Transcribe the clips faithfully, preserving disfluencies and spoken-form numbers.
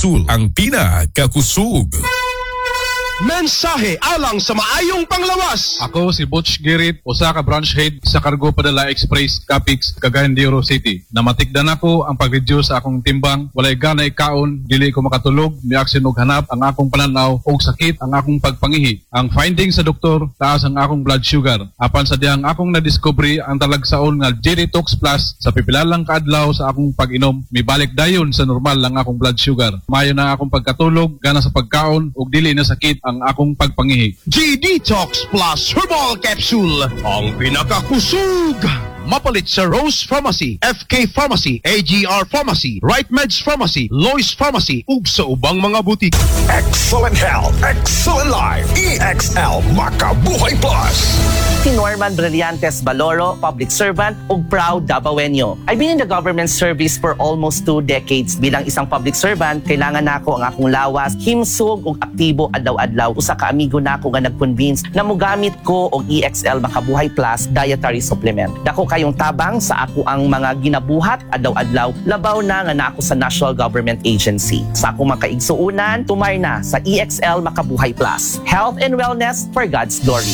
Capsule, ang pinakakusog. Mensahe alang sa maayong panglawas. Ako si Butch Girit, usa ka branch head sa Cargo Padala Express, Capix, Cagayan de Oro City. Namatikdan ako ang pag-reduce sa akong timbang, walay gana ikaon, dili ko makatulog, miaksin og hanap ang akong pananaw og sakit ang akong pagpangihi. Ang finding sa doktor, taas ang akong blood sugar. Apan sa diyang akong nadiscovery ang talagsaon nga G-Detox Plus sa pipilalang kaadlaw sa akong pag-inom, mibalik dayon sa normal lang akong blood sugar. Mayo na akong pagkatulog, gana sa pagkaon ug dili na sakit ang akong pagpangihi. G-Detox Plus Herbal Capsule, ang pinakakusog. Mapalit sa Rose Pharmacy, F K Pharmacy, A G R Pharmacy, Right Meds Pharmacy, Lois Pharmacy, ug sa ubang mga butik. Excellent health, excellent life. E X L Makabuhay Plus. Si Norman Brillantes Baloro, public servant ug proud Davaoenyo. I've been in the government service for almost two decades. Bilang isang public servant, kailangan nako ang akong lawas, himsog ug aktibo adlaw-adlaw. Usa ka amigo nako nga nag-convince na mogamit ko og E X L Makabuhay Plus dietary supplement. Dako kayong tabang sa ako ang mga ginabuhat adlaw-adlaw, labaw na nga na ako sa National Government Agency. Sa akong makaigsuunan, tumay na sa E X L Makabuhay Plus. Health and wellness for God's glory.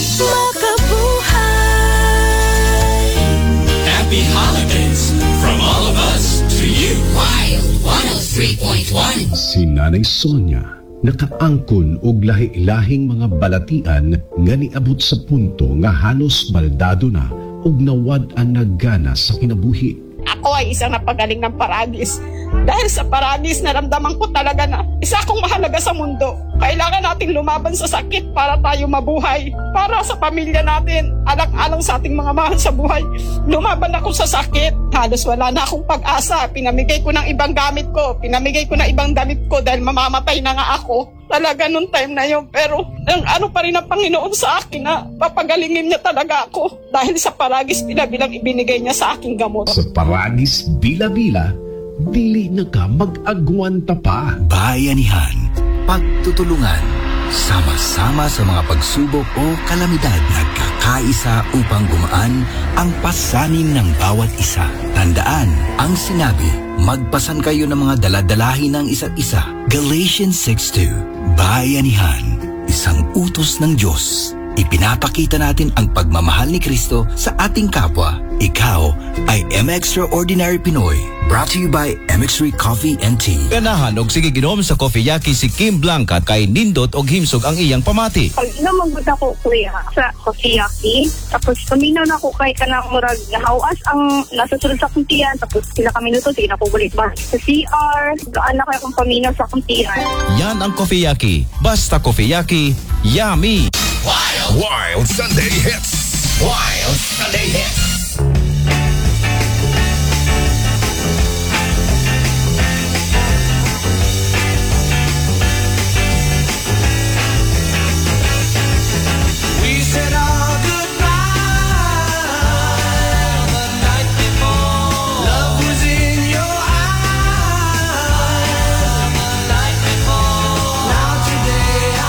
Makabuhay. Happy holidays from all of us to you. Wild one oh three point one. Si Nanay Sonia nakaangkon og lahi-lahing mga balatian nga niabot sa punto nga halos baldado na ug nawad ang naggana sa kinabuhi. Ako ay isang napagaling ng paragis. Dahil sa paragis, naramdaman ko talaga na isa akong mahalaga sa mundo. Kailangan nating lumaban sa sakit para tayo mabuhay. Para sa pamilya natin, alang-alang sa ating mga mahal sa buhay. Lumaban ako sa sakit. Halos wala na akong pag-asa. Pinamigay ko ng ibang gamit ko. Pinamigay ko ng ibang damit ko dahil mamamatay na nga ako. Talaga nung time na yun. Pero ang ano pa rin ang Panginoon sa akin na papagalingin niya talaga ako. Dahil sa paragis bila-bilang ibinigay niya sa aking gamot. Sa paragis bila-bila, dili na ka mag-agwanta pa. Bayanihan, pagtutulungan, sama-sama sa mga pagsubok o kalamidad, nagkakaisa upang gumaan ang pasanin ng bawat isa. Tandaan ang sinabi, magpasan kayo ng mga daladalahin ng isa't isa. Galatians six two. Bayanihan, isang utos ng Diyos. Ipinapakita natin ang pagmamahal ni Kristo sa ating kapwa. Ikaw ay M Extraordinary Pinoy. Brought to you by M X three Coffee and Tea. Ganahan og sige ginom sa Coffee Yaki si Kim Blanca kay nindot og himsog ang iyang pamati. Pag namagod ako kuya sa Coffee Yaki, tapos paminaw na ako kay kanang murag nahawas ang nasa sulod sa kuntian, tapos pila ka minuto sige na ko bulit ba sa C R, gaan na kay akong paminaw sa kuntian. Yan ang Coffee Yaki. Basta Coffee Yaki, yummy. Wild, Wild Sunday Hits. Wild Sunday Hits.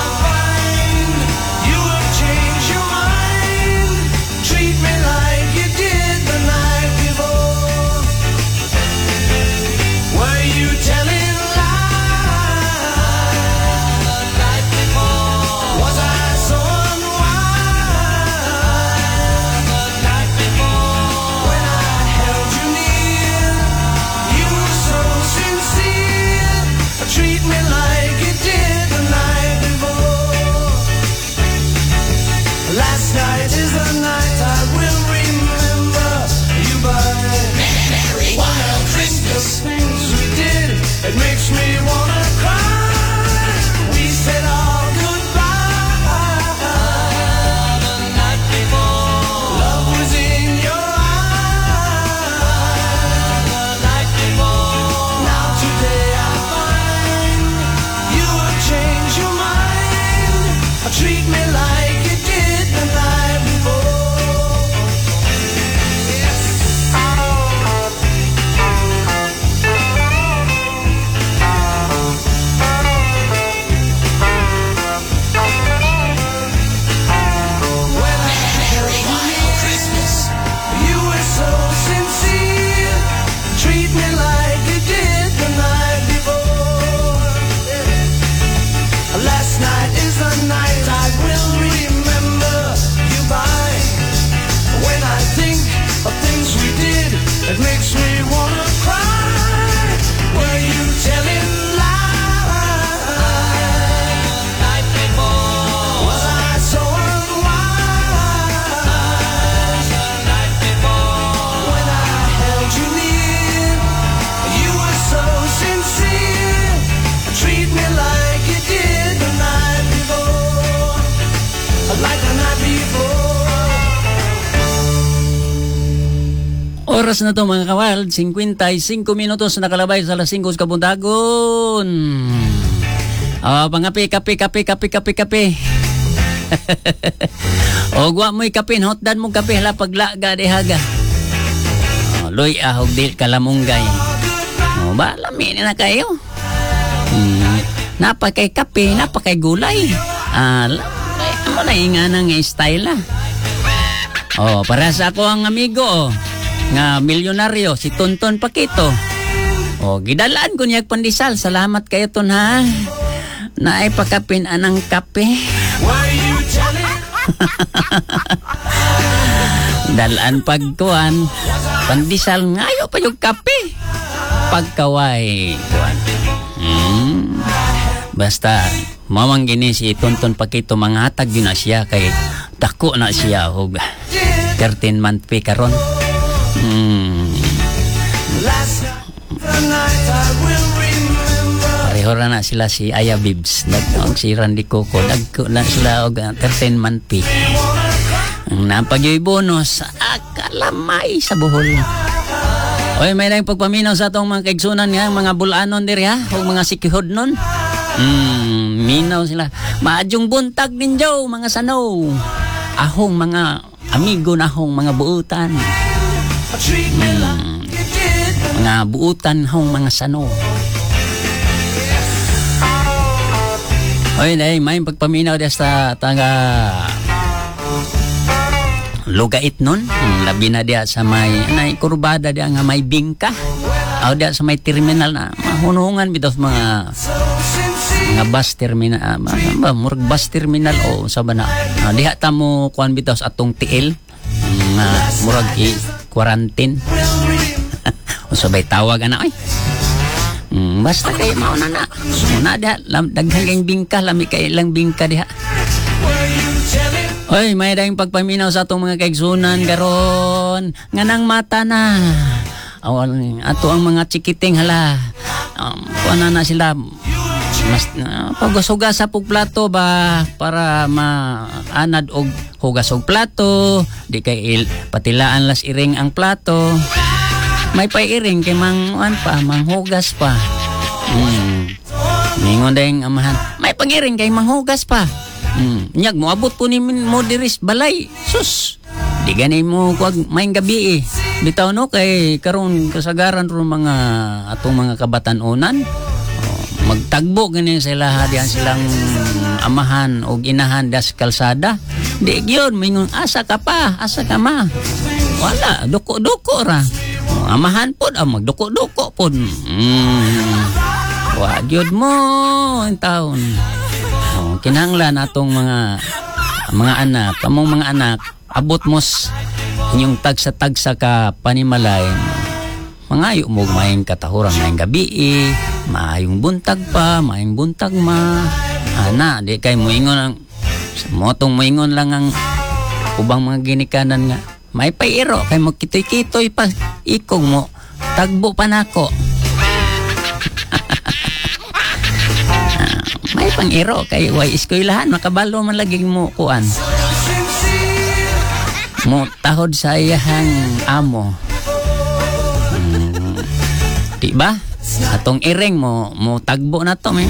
Treat me like you the night I will remember you by. When I think of things we did, it makes me wanna cry. Were you telling lies? Night before. Was I so unwise? Night before. When I held you near, you were so sincere. Treat me like you did the night before. Like the night before. Oras na to mga kawal, fifty-five minutos nakalabay sa alas singko sa kabundagon. Oh, pangapi, kape, kape, kape, kape, kape. O, guwa mo'y kape, hotdan mo kape, hala paglaga, dehaga. Oh, loy, ahog, dil, kalamunggay. O, ba, lamin na kayo. Hmm, napakay kape, napakay gulay. Ah, ano na yung nga ng style, ah. Oh, para sa ako ang amigo, oh. Nga milyonaryo si Tonton Paquito. O gidalaan ko niya pandisal. Salamat kayo ton ha. Naay pakapin anang kape. Dalaan pagkuan pandisal ngayo pa yung kape. Pagkaway kuan. Hmm. Basta mamang gini si Tonton Paquito manghatag yun na siya kay dako na siya og thirteen month pay karon. Hmm. Pareho na sila si Aya Bibs. Nagtaong si Randy Coco. Nagko na sila og thirteen month pay. Ang napagyoy bonus akalamay sa buhol. Oy, may lang pagpaminaw sa atong mga kaigsunan nga mga bulanon diri ha o mga sikihod nun. Hmm, minaw sila. Maadyong buntag ninyo mga sanaw. Ahong mga amigo na ahong mga buutan. Hmm, mga buutan hong mga sano. Oy, nay, may pagpaminaw dia sa taga Lugait nun. Hmm, labi na dia sa may nay kurbada dia nga may bingka. Aw dia sa may terminal na mahunungan bitaw mga mga bus terminal, ah, ba murag bus terminal o sa bana. Ah, diha ta mo kuan bitaw sa atong T L. Nga uh, murag i quarantine. O sabay tawag ana oy. Mm, basta kay mao na na. Una da daghang kay bingka lami kay ilang bingka diha. Oy, may daing pagpaminaw sa atong mga kaigsunan karon. Nganang mata na. Awal ato ang mga chikiting hala. Um, kuana na sila mas uh, paghugas sa pug plato ba para maanad og hugas og plato di kay il, patilaan las iring ang plato may pairing kay manguan pa manghugas pa hmm. Ningon dayang amahan may pangiring kay manghugas pa hmm. Nyag mo abot po ni mo diris balay sus di ganay mo kuag maing gabi eh bitaw no kay karon kasagaran ron mga atong mga kabatan-onan magtagbo ganin sila diyan silang amahan o inahan das kalsada di gyud mingon asa ka pa asa ka ma wala duko-duko ra o, amahan pod ang magduko-duko pod mm. Wa gyud mo ang taon o, kinahanglan atong mga mga anak among mga anak abot mos inyong tagsa-tagsa ka panimalay mangayo mo maayong katahurang maayong gabi eh. Maayong buntag pa maayong buntag ma ana di kay moingon ang motong moingon lang ang ubang mga ginikanan nga may pairo kay mo kitoy-kitoy pa ikog mo tagbo pa nako. May pang-iro kay way eskwelahan makabalo man lagi mo kuan mo tahod sa iyahang amo. Hmm, di ba? Atong iring mo mo tagbo na to.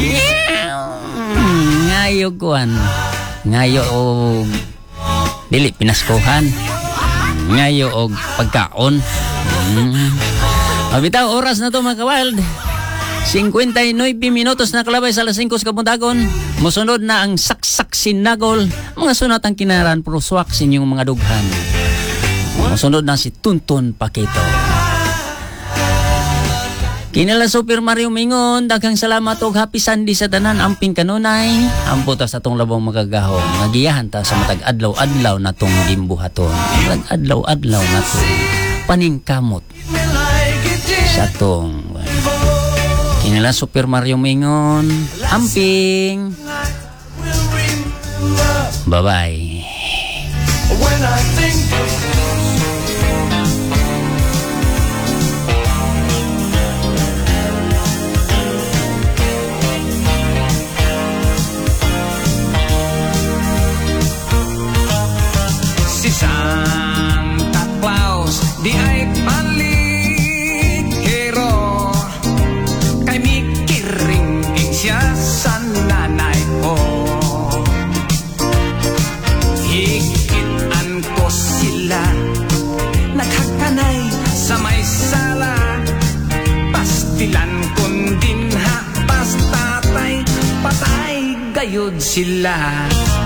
Ngayo kuan. Ngayo og dili pinaskuhan. Ngayo og pagkaon. Hmm. Abitaw oras na to mga kawild. fifty-nine minutos na kalabay sa alas singko sa Kabundagon. Musunod na ang saksak sinagol. Mga sunat ang kinaran pero swak sa inyong mga dughan. Musunod na si Tonton Paquito. Kinala Super Mario Mingon, daghang salamat og happy Sunday sa tanan amping kanunay. Ampo ta sa atong labong magagahong. Nagiyahan ta sa matag adlaw-adlaw na tong gimbuhaton. Matag adlaw-adlaw na tong paningkamot sa tong kinala Super Mario Mingon, amping. Bye-bye. When I think si Santa Claus di ay paligero kay mikiring siya sa nanay ko. Hikitan ko sila naghakanay sa may sala, pastilan kundin ha pastatay patay gayud sila.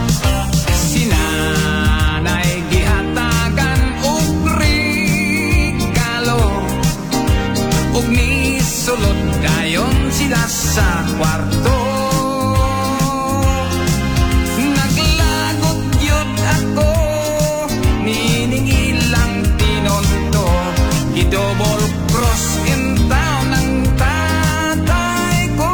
Sinanay gihatagan og regalo ug ni sulod dayon sila sa kwarto. Naglagot yun ako nining ilang tinonto, i-double cross in town ang tatay ko.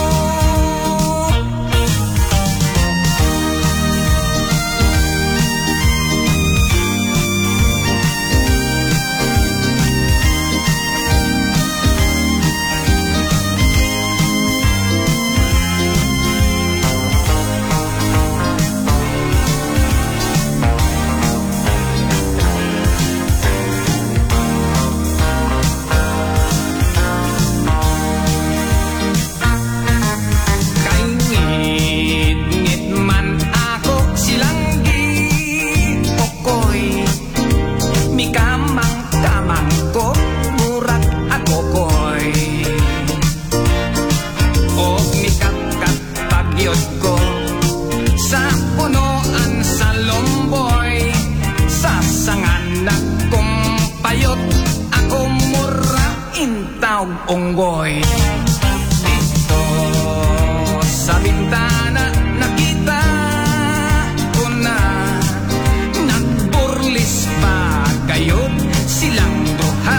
Onggoy dito sa bintana nakita ko na nagburlis pa kayo silang duha.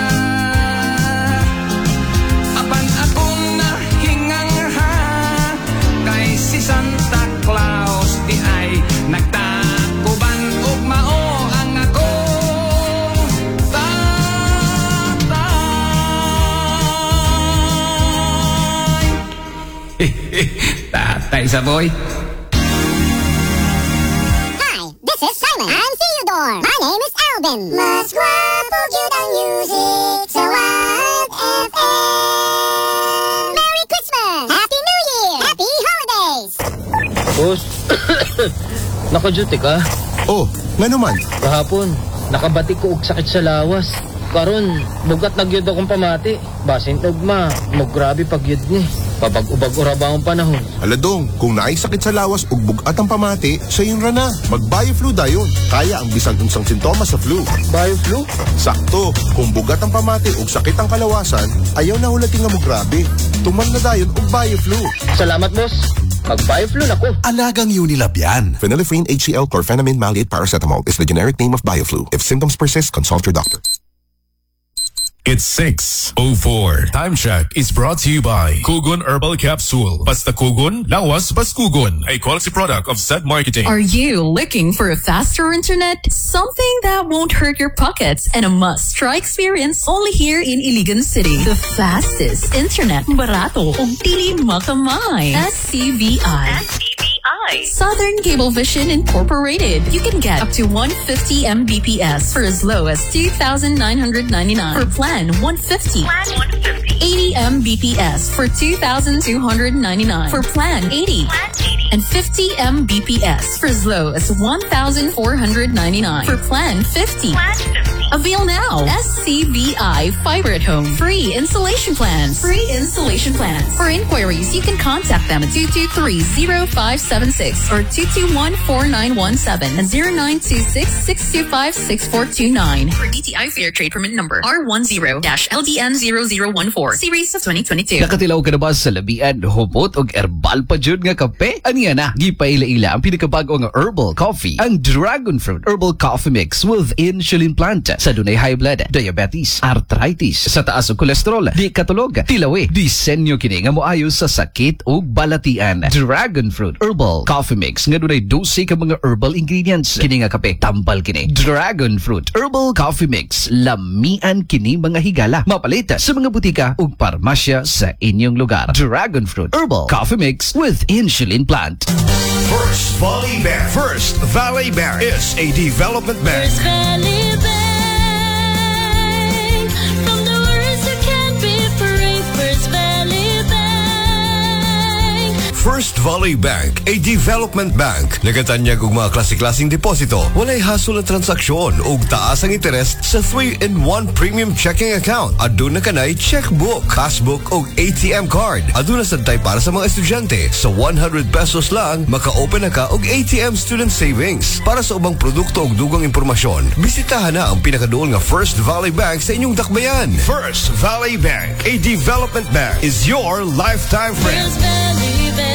Apan akong nahingang ha kay si Santa Claus di ay nagtakuban ug mao ang ako Tatay Saboy. Hi, this is Simon. I'm Theodore. My name is Alvin. Mas guwapo gyud ang music sa Wild F M. Merry Christmas! Happy New Year! Happy Holidays! Boss, naka-duty ka? Oh, nga naman. Kahapon, nakabatik ko og sakit sa lawas. Karon, bugat nagyud akong pamati. Basin tugma, mo grabe pagyud ni. Papag-ubag uraba ang panahon. Aladong, kung naay sakit sa lawas ug bugat ang pamati, sa yun ra na. Mag-BioFlu dayon. Kaya ang bisag unsang sintomas sa flu. BioFlu? Sakto. Kung bugat ang pamati ug sakit ang kalawasan, ayaw na hulating nga mo grabe. Tuman na dayon ug BioFlu. Salamat, boss. Mag-BioFlu na ko. Alagang Unilab yan. Phenylephrine H C L chlorphenamine maleate paracetamol is the generic name of BioFlu. If symptoms persist, consult your doctor. It's six oh four. Time check is brought to you by Kugon Herbal Capsule. Basta Kugon, lawas bas Kugon. A quality product of Zed Marketing. Are you looking for a faster internet? Something that won't hurt your pockets and a must-try experience only here in Iligan City. The fastest internet. Barato. Ug dili makamay. S C V I. S C V I. Southern Cablevision Incorporated. You can get up to one hundred fifty megabits per second for as low as two thousand nine hundred ninety-nine. For plan one hundred fifty. Plan one hundred fifty. eighty megabits per second for two thousand two hundred ninety-nine. For plan eighty. Plan eighty. And fifty megabits per second for as low as one thousand four hundred ninety-nine. For plan fifty. Plan fifty. Avail now. S C V I Fiber at Home. Free installation plans. Free installation plans. For inquiries, you can contact them at two two three, zero five seven six or two two one, four nine one seven and zero nine two six, six two five, six four two nine. For D T I Fair Trade Permit Number R one zero L D N zero zero one four Series of twenty twenty-two. Nakatilaw ka na ba sa labian, hubot o herbal pa jud nga kape? Aniya na, gipaila-ila ang pinakabago nga herbal coffee, ang Dragon Fruit Herbal Coffee Mix with insulin plant sa dunay high blood, diabetes, arthritis, sa taas og kolesterol, di katulog, tilawi, disenyo kini nga moayo sa sakit ug balatian. Dragon Fruit Herbal Coffee Mix nga dunay dose ka mga herbal ingredients. Kini nga kape tambal kini. Dragon Fruit Herbal Coffee Mix, lamian kini mga higala. Mapalit sa mga butika ug parmasya sa inyong lugar. Dragon Fruit Herbal Coffee Mix with insulin plant. First Valley Bank. First Valley Bank is a development bank. First Valley Bank. From the words you can't be free. First Valley Bank. First Valley Bank, a development bank. Nagatanyag og mga klase-klaseng deposito. Walay hasol na transaksyon ug taas ang interest sa three in one premium checking account. Aduna kanay checkbook, passbook ug A T M card. Aduna sadtay para sa mga estudyante. Sa one hundred pesos lang, maka-open na ka og A T M student savings. Para sa ubang produkto ug dugang impormasyon, bisitahan na ang pinakaduol nga First Valley Bank sa inyong dakbayan. First Valley Bank, a development bank, is your lifetime friend. First Valley Bank.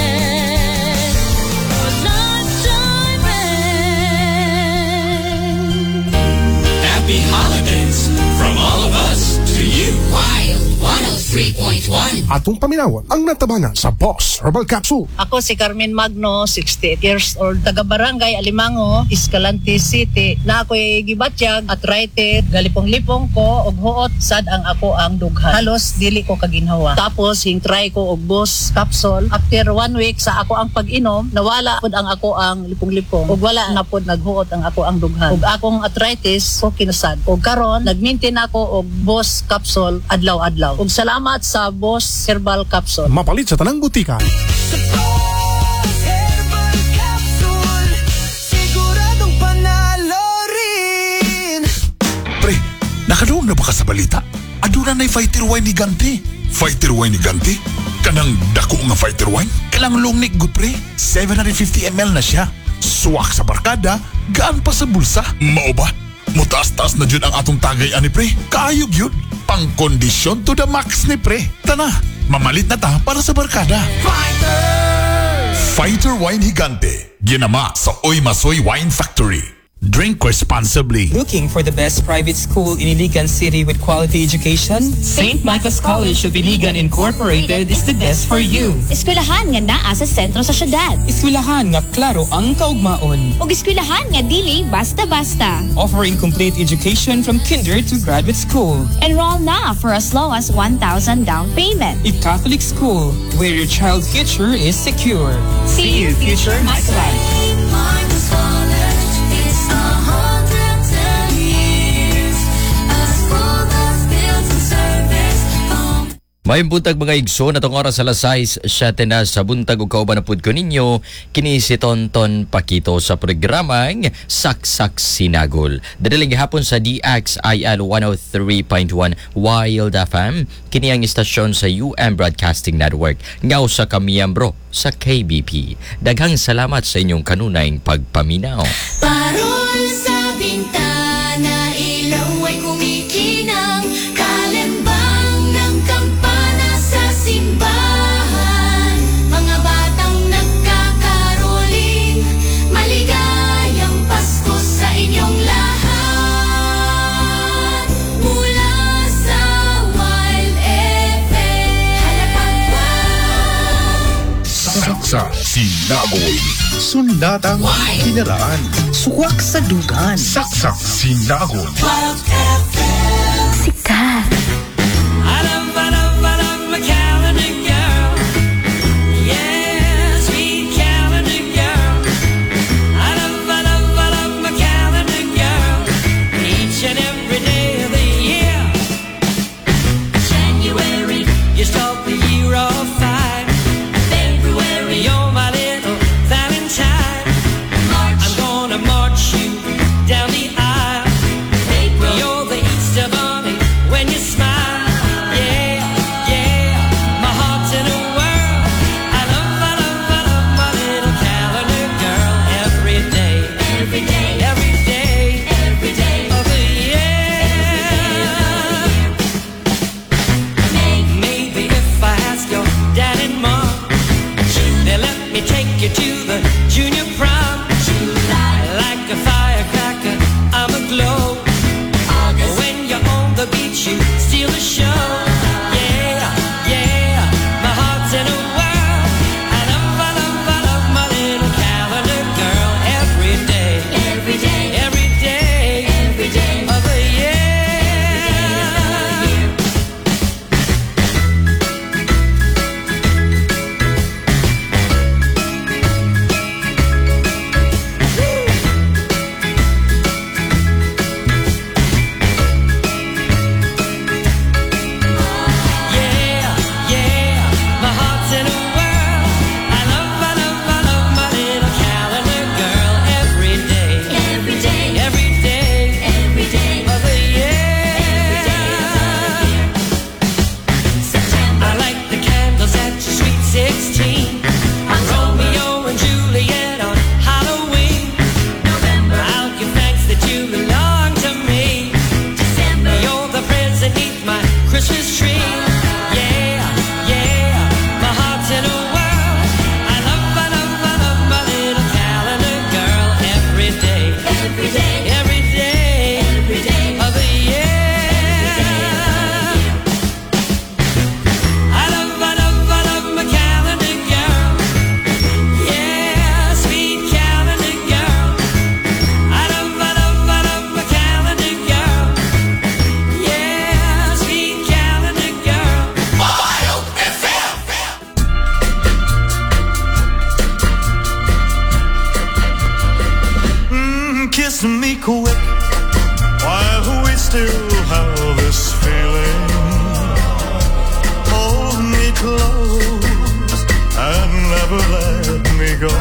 Happy holidays from all of us to you. Wild one oh three point one. Atong paminawan ang natabana sa Boss Herbal Capsule. Ako si Carmen Magno, sixty-eight years old, taga Barangay Alimango, Escalante City. Na ako'y gibatyag, arthritis, galipong-lipong ko, og huot, sad ang ako ang dughan. Halos dili ko kaginhawa. Tapos hing try ko og Boss Capsule. After one week sa ako ang pag-inom, nawala pod ang ako ang lipong-lipong. Og wala na pod naghuot ang ako ang dughan. Og akong arthritis, okay na sad. Og karon nag-maintain ako og Boss Capsule adlaw-adlaw. Og salamat sa Boss Herbal Capsule. Mapalit sa tanang butika. Siguradong panalo rin. Pre, nakaluong na ba ka sa balita? Aduna na'y fighter wine ni Ganti. Fighter wine ni Ganti? Kanang dako nga fighter wine? Kalang long neck good pre. seven hundred fifty milliliters na siya. Suwak sa barkada, gaan pa sa bulsa. Mao ba? Mutaas-taas na dyan ang atong tagay ani pre. Kaayog yun. Pang-kondisyon to the max ni pre. Tana, mamalit na ta para sa barkada. Fighter! Fighter Wine Higante. Ginama sa Oy Masoy Wine Factory. Drink responsibly. Looking for the best private school in Iligan City with quality education? Saint Michael's College of Iligan Incorporated is the best for you. Eskwelahan nga naa sa sentro sa syudad. Eskwelahan nga klaro ang kaugmaon. Ug eskwelahan nga dili basta-basta. Offering complete education from kinder to graduate school. Enroll na for as low as one thousand down payment. A Catholic school where your child's future is secure. See you, future Michaelite. May buntag mga igsoon atong oras sa alas sais siya na sa buntag ug kauban na pud ko ninyo kini si Tonton Pakito sa programang Saksak Sinagol. Dadaling hapon sa D X I L one oh three point one Wild F M kini ang istasyon sa U M Broadcasting Network ngaw sa kamiyembro sa K B P. Daghang salamat sa inyong kanunayng pagpaminaw. Parol sa bintana, ilaw ay kumikinang, kalembang ng kampana sa simbahan. Mga batang nagkakaroling, maligayang Pasko sa inyong lahat. Mula sa Wild F M, halapag pa. Saksak Sinagol. Sundatang kinaraan. Suwak sa dugan. Saksak Sinagol. Wild F M. Sikat. I love, I love, I love my calendar girl. Yeah, sweet calendar girl. I love, I love, I love my calendar girl. Each and every day of the year. January, you start the year off fine. February, you're my little Valentine. March, I'm gonna march you down the aisle. April, you're me take you to the junior prom. July. Like a firecracker, I'm aglow. August. When you're on the beach, you steal the show. Yeah, yeah, my heart's in a whirl. I love, I love, I love my little calendar girl. Every day, every day, every day, every day of the year. Christmas tree, yeah, yeah, my heart's in a whirl. I love, I love, I love my little calendar girl. Every day, every day, every day, every day of the year. I love, I love, I love my calendar girl. Yeah, sweet calendar girl. I love, I love, I love my calendar girl. Yeah, sweet calendar girl. Wild F M. Mm, kiss me quick while we still have this feeling. Hold me close and never let me go.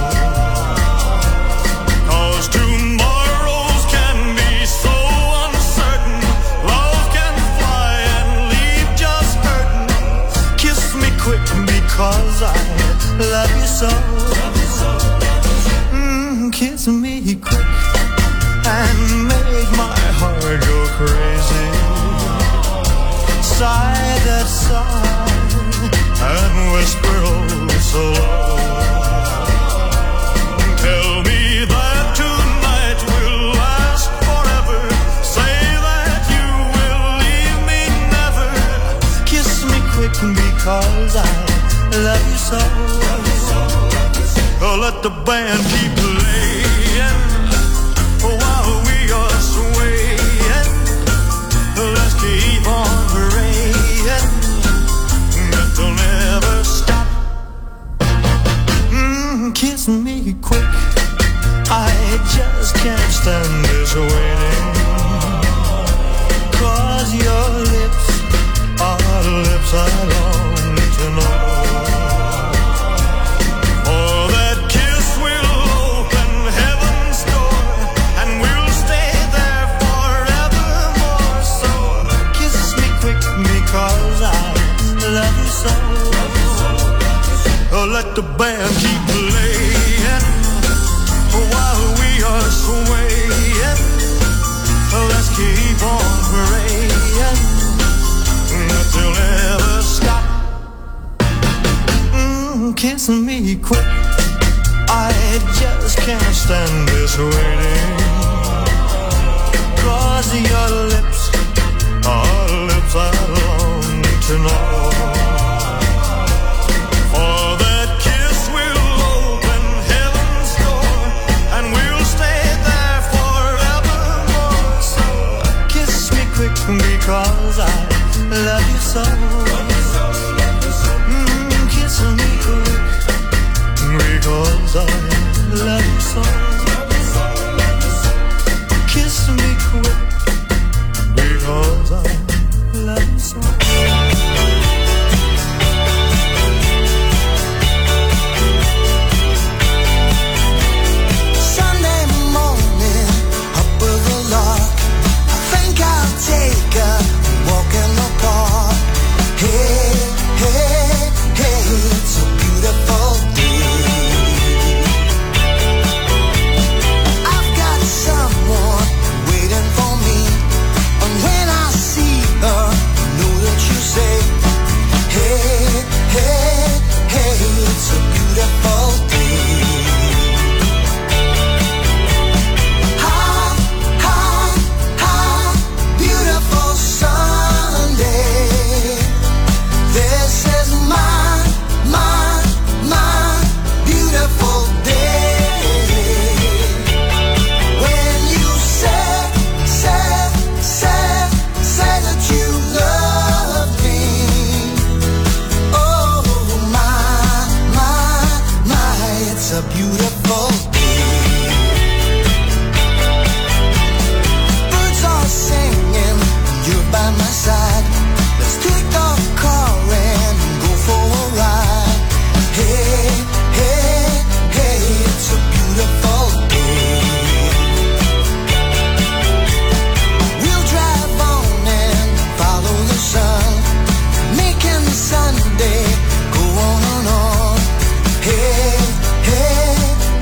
'Cause tomorrows can be so uncertain. Love can fly and leave just hurting. Kiss me quick because I love you so. Mm, kiss me quick and make my heart go crazy. Sigh that sigh and whisper oh so low. Tell me that tonight will last forever. Say that you will leave me never. Kiss me quick because I love you so. Oh, let the band keep playing while we are swaying. Let's keep on praying that they'll never stop. Mm, kiss me quick, I just can't stand this waiting. 'Cause your lips are lips I long to know. Oh, that kiss will open heaven's door, and we'll stay there forevermore. So kiss me quick because I love you so. Oh, let the band keep playing while we are swaying. Let's keep on praying that they'll never stop. Mm, kiss me quick, I just can't stand this waiting. 'Cause your lips are lips I long to know. For that kiss will open heaven's door, and we'll stay there forevermore. So kiss me quick because I love you so. Mm, kiss me quick because I love you so. Kiss me quick because I love you so. Sunday morning, up with the lark. I think I'll take a walk in the park. Hey, a beautiful day. Birds are singing, you're by my side. Let's take a car and go for a ride. Hey, hey, hey, it's a beautiful day. We'll drive on and follow the sun, making Sunday go on and on. Hey, hey,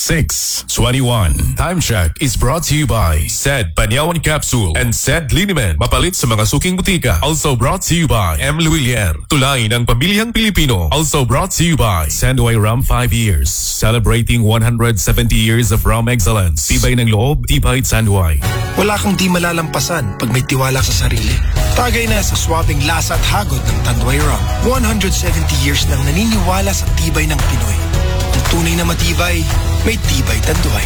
six twenty-one. Time check is brought to you by Sed Banyawan Capsule and Sed Linimen. Mapalit sa mga suking butika. Also brought to you by M. Luilier. Tulay ng pamilyang Pilipino. Also brought to you by Sandoy Rum five years. Celebrating one hundred seventy years of rum excellence. Tibay ng loob, tibay Sandoy. Wala kang di malalampasan pag may tiwala sa sarili. Tagay na sa swabing lasa at hagod ng Tanduay Rum. one hundred seventy years nang naniniwala sa tibay ng Pinoy. Ang tunay na matibay, may tibay Tanduay.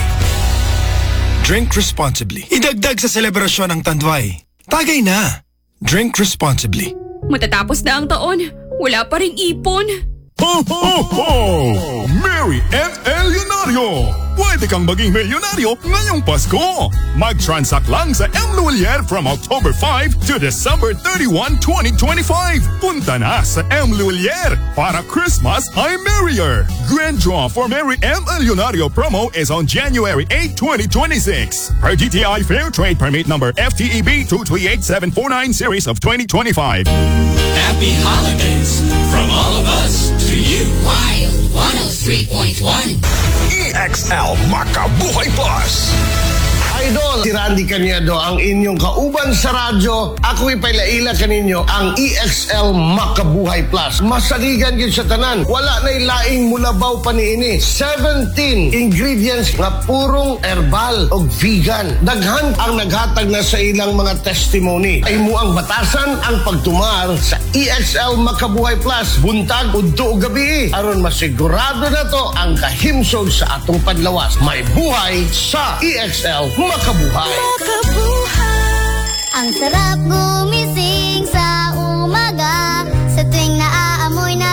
Drink responsibly. Idagdag sa selebrasyon ng Tanduay. Tagay na. Drink responsibly. Matatapos na ang taon, wala pa ring ipon. Ho, ho, ho! Merry M. Leonario! Pwede kang maging milyonaryo ngayong Pasko! Mag-transact lang sa M. Luilier from October five to December thirty-first, twenty twenty-five. Punta na sa M. Luilier para Christmas ay merrier! Grand draw for Merry M. Leonario promo is on January eighth, twenty twenty-six. Per G T I Fair Trade Permit number F T E B two three eight seven four nine series of twenty twenty-five. Happy holidays from all of us to you. Wild one oh three point one. E X L Makabuhay Plus. Idol, si Randy Cañedo ang inyong kauban sa radyo. Ako'y pailaila kaninyo ang E X L Makabuhay Plus. Masaligan yun sa tanan. Wala na'y laing mulabaw pa niini. seventeen ingredients nga purong herbal o vegan. Daghan ang naghatag na sa ilang mga testimony. Ay mo ang batasan ang pagtumar sa E X L Makabuhay Plus. Buntag, udto o gabi. Aron masigurado na to ang kahimsog sa atong padlawas. May buhay sa E X L Makabuhay. Makabuhay. Ang sarap gumising sa umaga sa tuwing naaamoy na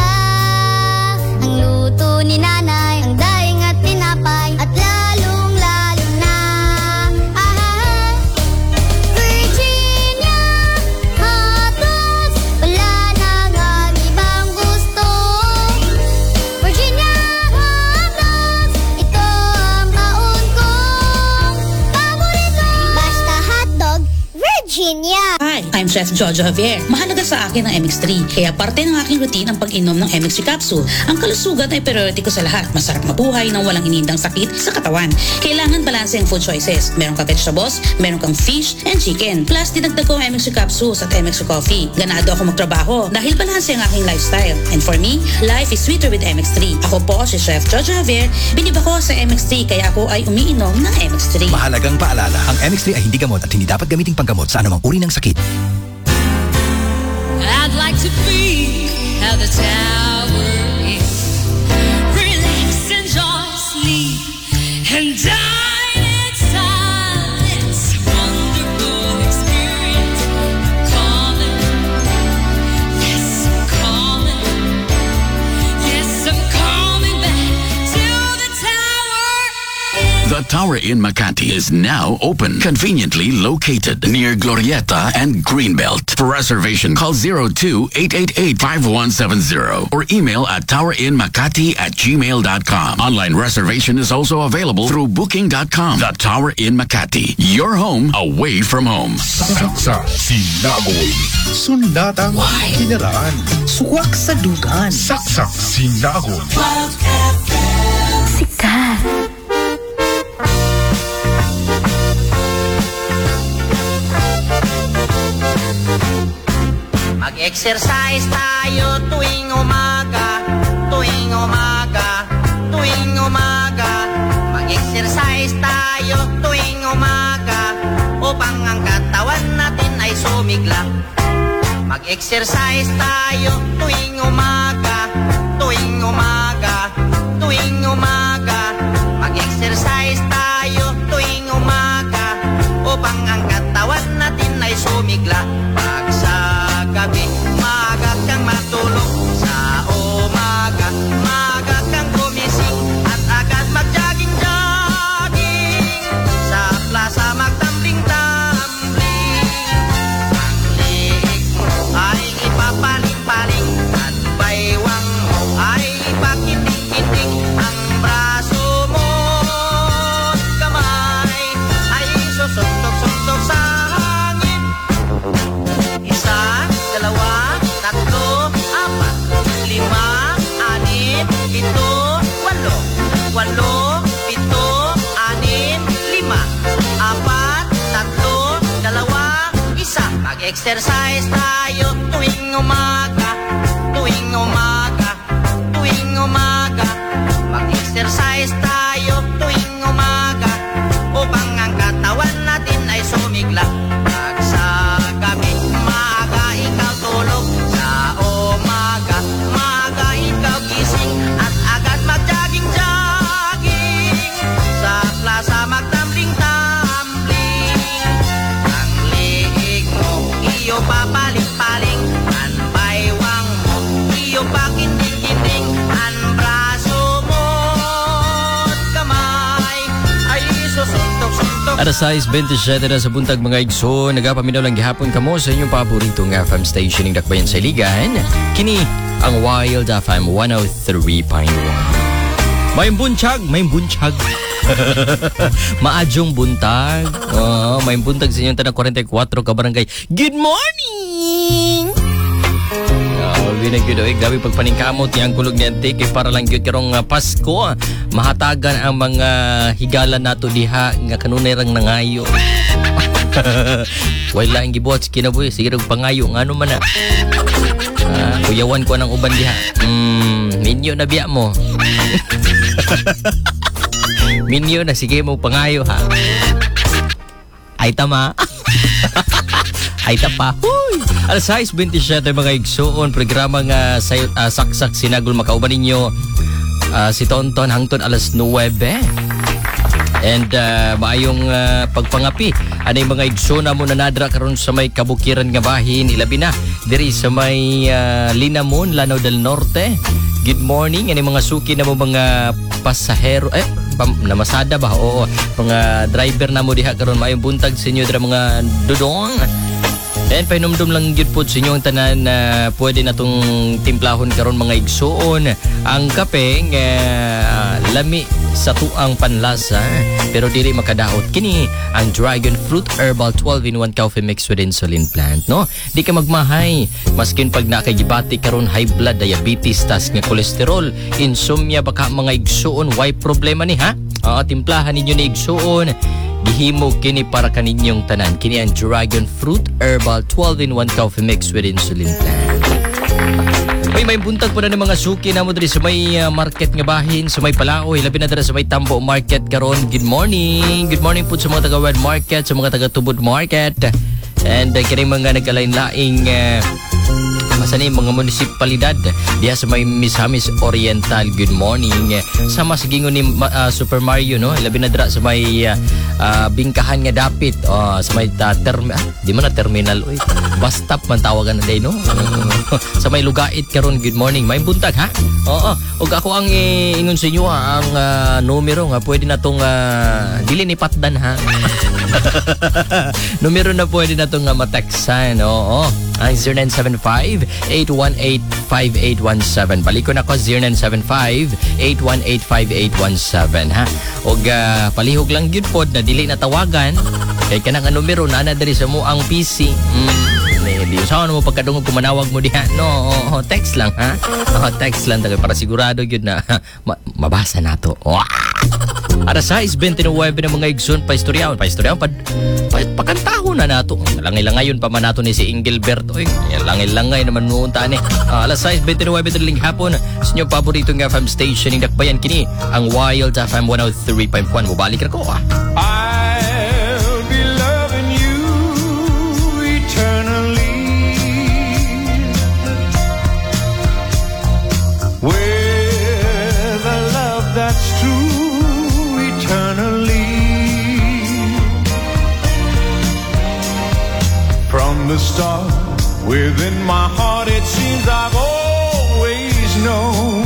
ang luto ni nanay, ang daing at tinapay at lalong lalo na ah, Virginia hotdogs, wala nang ang ibang gusto. Virginia hotdogs, ito ang baon ko. Basta hotdog, Virginia. Hi, I'm Chef Jojo Javier. Mahalaga sa akin ang M X three, kaya parte ng aking routine ang pag-inom ng M X three capsule. Ang kalusugan ay priority ko sa lahat. Masarap mabuhay nang walang inindang sakit sa katawan. Kailangan balanse ang food choices. Meron ka vegetables, meron kang fish and chicken. Plus, dinagdag ko ang M X three capsules at M X three coffee. Ganado ako magtrabaho dahil balanse ang aking lifestyle. And for me, life is sweeter with M X three. Ako po si Chef Jojo Javier. Binib ako sa M X three kaya ako ay umiinom ng M X three. Mahalagang paalala, ang M X three ay hindi gamot at hindi dapat gamiting panggamot sa anumang uri ng sakit. I'd like to be how the tower is. Relax, enjoy, sleep, and dine in silence. Wonderful experience. Calling. Yes, I'm calling. Yes, I'm coming back to the tower. The Tower in Makati is now open, conveniently located near Glorieta and Greenbelt. For reservation, call zero two eight eight eight five one seven zero or email at towerinmakati at gmail dot com. Online reservation is also available through booking dot com. The Tower in Makati, your home away from home. Saksa Sinagoy. Sundatang kinaraan. Suwak sa dugan. Saksak Sinagoy. Sikat. Mag-exercise tayo tuwing umaga, tuwing umaga, tuwing umaga. Mag-exercise tayo tuwing umaga upang ang katawan natin ay sumigla. Mag-exercise tayo tuwing umaga, tuwing umaga, tuwing umaga. Mag-exercise tayo tuwing umaga upang ang katawan natin ay sumigla. Pag sa gabi, maaga kang matulog. Sa umaga, maaga kang gumising at agad mag-jogging-jogging. Sa plaza magtambling-tambling. Ang liig mo ay ipapaling-paling at baywang mo ay ipakiting-kiting. Ang braso mo at kamay ay susuntok-suntok sa hangin. Isa, dalawa, tatlo, apat, lima, anim, pito, walo, walo, pito, Mag-exercise tayo tuwing umaga, tuwing umaga, tuwing umaga. Mag-exercise tayo tuwing umaga upang ang katawan natin ay sumigla. Pag sa gabi, maaga ikaw tulog. Sa umaga, maaga ikaw gising at agad mag-jogging-jogging. Sa plaza magtambling-tambling. Ang liig mo, iyo papaling-paling. Ang baywang mo, iyo pakinding-kinding. Ang braso mo at kamay ay susuntok-suntok. Alas sais twenty-seven na sa buntag mga igso, nagapaminaw lang gihapon kamo sa inyong paboritong F M station ng Dakbayan sa Iligan. Kini ang Wild F M one oh three point one. May bunchag, may bunchag. Maadyong buntag. Oh, may buntag sa inyong tanang forty-four ka barangay. Good morning! Oh, binag yun eh. Gabi pagpaningkamot niyang kulog ni Ante kay para lang yun karong uh, Pasko. Mahatagan ang mga higalan nato diha nga kanunay rang nangayo. Wala ang gibuhat sa kinabuhi. Sige rong pangayo nga ano man na. Uh, kuyawan ko ng uban diha. Hmm, minyo na biya mo. Minyo na, sige mo pangayo ha. Ay tama. Ay tapa. Huy! Alas sais twenty-seven mga igsoon, programa nga sa uh, saksak sinagol makauban ninyo uh, si Tonton hangtod alas nine. And uh, maayong uh, pagpangapi anay mga igsoon na mo nanadra karon sa may kabukiran nga bahin ilabi na diri sa may uh, Linamon, Lanao del Norte. Good morning anay mga suki na mo mga pasahero eh pam, namasada ba? Oo, mga driver na mo diha karon maayong buntag sa inyo dira mga dudong. And painumdum lang yun po sa inyo ang tanan na uh, pwede na itong timplahon karon mga igsoon. Ang kapeng uh, lami sa tuang panlasa pero dili makadaot. Kini ang Dragon Fruit Herbal twelve in one coffee mix with insulin plant. No? Di ka magmahay. Maskin pag nakagibati karon high blood, diabetes, tas nga kolesterol, insomnia, baka mga igsoon, why problema ni ha? Uh, timplahan ninyo ni igsoon. Gihimo kini para kaninyong tanan. Kini ang Dragon Fruit Herbal twelve in one coffee mix with insulin plant. May may buntag po na ng mga suki na mo diri sa may uh, market nga bahin, sa may Palaoy, labi na dira sa may Tambo Market karon. Good morning. Good morning po sa mga taga Wed Market, sa mga taga Tubod Market. And uh, kini mga nagkalain-laing uh, masani mga munisipalidad diya sa may Misamis Oriental. Good morning. Sama sa gingon ni uh, Super Mario, no? Labi na dira sa may uh, uh, bingkahan nga dapit uh, sa may uh, term ah, di man na terminal oy. Bus stop man tawagan na day, no? Sa may Lugait karon. Good morning. May buntag ha? Oo. Og ako ang eh, ingon sa inyo ha, ang uh, numero nga pwede na tong uh, dili ni patdan ha. Numero na pwede na tong uh, mateksan. Oo. Ang zero nine seven five eight one eight five eight one seven. Balik ko na ko zero nine seven five eight one eight five eight one seven ha. Og uh, palihog lang gyud pod na dili na tawagan kay kanang numero na na diri sa mo ang P C. Mm. Di usahaw na mo pagkadungog kung manawag mo diha. No, oh, oh, text lang ha. Oh, text lang tagay para sigurado gyud na ma- mabasa nato. Oh. Alas sais twenty-nine na mga igsoon pa istoryaon, pa istoryaon pa, pa pakantaho na nato. Langay-langayon pa man nato ni si Engelbert. Oy, langay-langay naman noon ta ni. Uh, alas sais twenty-nine daling hapon sa inyong paboritong F M station ng Dakbayan kini ang Wild F M one oh three point one. Mubalik ra ko ah. I'll be loving you eternally. With a love that's true eternally. From the start, within my heart it seems I've always known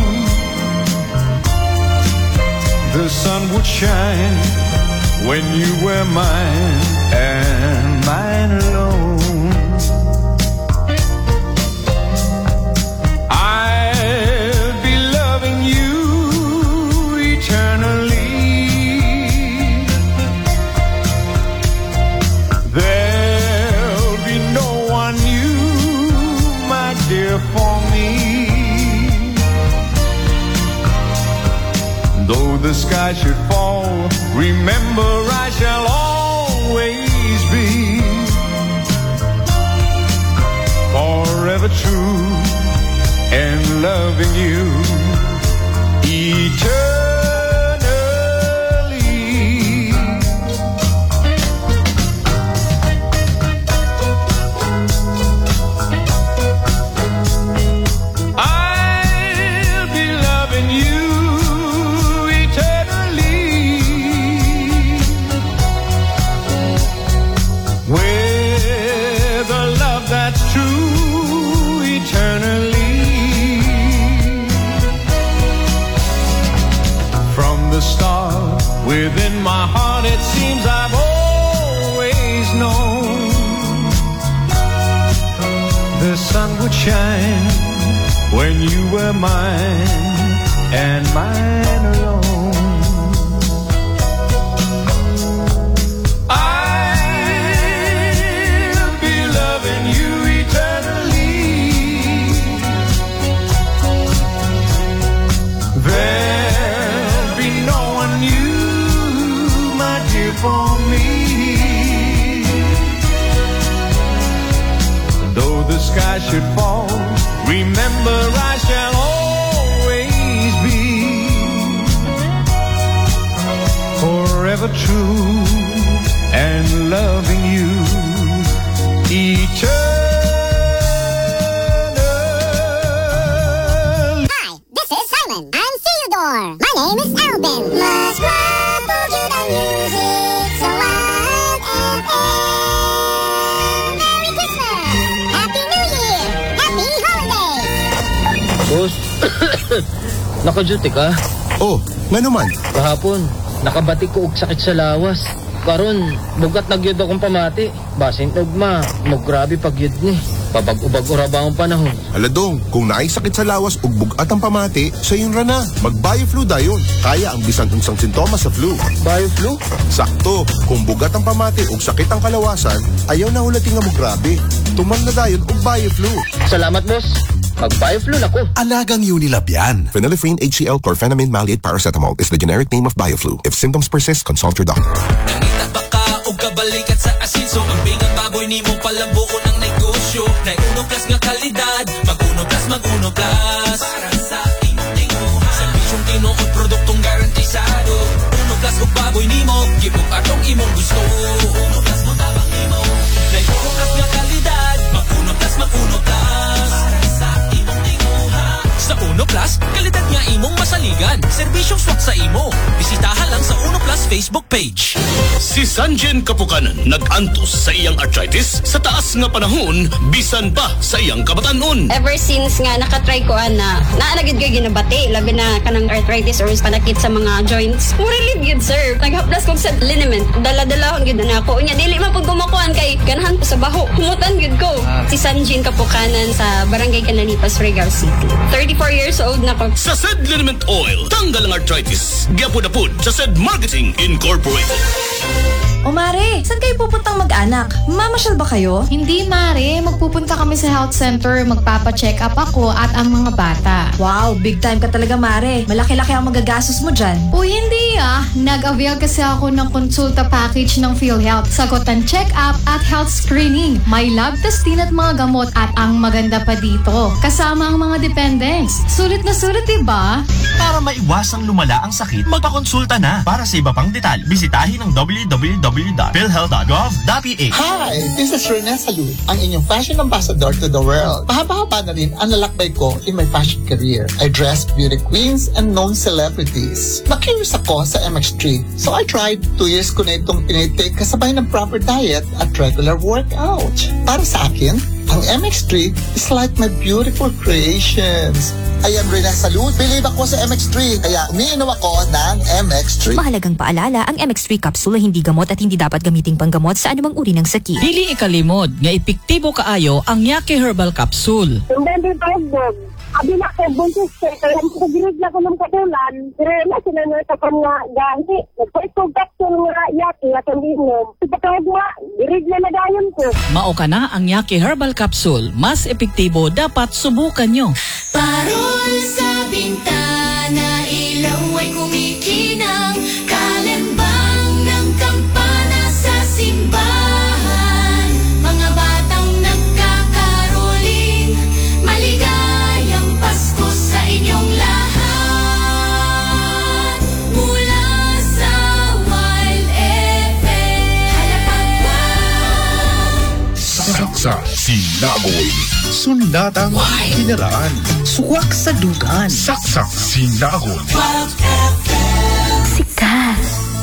the sun would shine when you were mine and mine alone. For me, though the sky should fall, remember I shall always be forever true and loving you eternally. I'll be loving you eternally. With a love that's true eternally. From the start, within my heart, it seems I've always known the sun would shine when you were mine and mine alone. I'll be loving you eternally. There'll be no one new, my dear, for me. Though the sky should fall, remember I shall always be forever true and loving you eternally. Hi, this is Simon. I'm Theodore. My name is Alvin. Let's rock computer music so wild and air. Merry Christmas! Happy New Year! Happy Holidays! Boss, naka-duty ka? Oh, nga naman. Kahapon, nakabatik ko og sakit sa lawas. Karon, bugat nagyod akong pamati. Basin ugma, grabe pagyod ni. Pabag-ubag ura ba ang panahon? Aladong, kung naay sakit sa lawas ug bugat ang pamati, sa yun ra na. Mag-bioflu dayon. Kaya ang bisan unsang sintomas sa flu. Bioflu? Sakto, kung bugat ang pamati ug sakit ang kalawasan, ayaw na hulating nga mo grabe. Tuman na dayon ug bioflu. Salamat, boss. Mag-bioflu na ko. Alagang Unilab yan. Phenylephrine H C l chlorphenamine maleate paracetamol is the generic name of bioflu. If symptoms persist, consult your doctor. Nangita ba ka o kabalikat sa asinso? Ang bingang baboy ni mo palang buo ng negosyo. Na uno plus nga kalidad, mag-uno plus, mag-uno plus. Para sa inyong servisyong tinuod, produktong garantisado. Uno plus o baboy ni mo, gibog atong imong gusto. Uno plus mo tabang ni mo. Na uno plus nga kalidad, mag-uno plus, mag-uno plus. Sa Uno Plus, kalidad nga imong masaligan. Serbisyong swak sa imo. Bisitahan lang sa Uno Plus Facebook page. Si Sanjen Kapukanan nag-antos sa iyang arthritis sa taas nga panahon bisan pa sa iyang kabatanon. Ever since nga nakatry ko ana, naanagid kay ginabati labi na kanang arthritis or panakit sa mga joints. Mo relieve yun, sir. Naghaplas ko sa liniment. Dala-dalahon gyud na ako. Unya dili man pud kumakuan kay ganahan ko sa baho. Humutan gyud ko. Si Sanjen Kapukanan sa Barangay Cananipas, Regal City. thirty-four years old na ko. Sa Sed Liniment Oil, tanggal ang arthritis. Gyapod-apod sa Sed Marketing Incorporated. O Mare, saan kayo pupuntang mag-anak? Mamasyal ba kayo? Hindi Mare, magpupunta kami sa health center, magpapa-check up ako at ang mga bata. Wow, big time ka talaga Mare. Malaki-laki ang magagastos mo dyan. Uy, hindi ah. Nag-avail kasi ako ng konsulta package ng PhilHealth. Sagutan check-up at health screening. May lab testing at mga gamot at ang maganda pa dito, kasama ang mga dependents. Sulit na sulit, diba? Para maiwasang lumala ang sakit, magpakonsulta na. Para sa iba pang detalye, bisitahin ang w w w dot philhealth dot gov dot p h. Hi! This is Rene Salud, ang inyong fashion ambassador to the world. Mahaba-haba na rin ang lalakbay ko in my fashion career. I dress beauty queens and known celebrities. Na-curious ako sa M X three, so I tried. Two years ko na itong tinitake kasabay ng proper diet at regular workout. Para sa akin, ang M X three is like my beautiful creations. I am Rene Salud. Believe ako sa M X three, kaya umiinom ako ng M X three. Mahalagang paalala, ang M X three capsule ay hindi gamot at hindi dapat gamiting panggamot sa anumang uri ng sakit. Dili ikalimod nga epektibo kaayo ang Yake Herbal Capsule. Hindi pa dog. Abi na ko buntis kaya ko girig na ko ng kadulan. Pero na sila na sa mga gahi. Nagpo capsule nga Yake at inom. Pagkatawag nga girig na nadayon ko. Mao ka na ang Yake Herbal Capsule. Mas epektibo, dapat subukan nyo. Parol sa bintana, ilaw ay kumikinang, kalembang ng kampana sa simbahan, mga batang nagkakaroling, sa Sinagoy. Sundatang Kinaraan. Suwak sa dugan. Saksak Sinagoy. Sikat.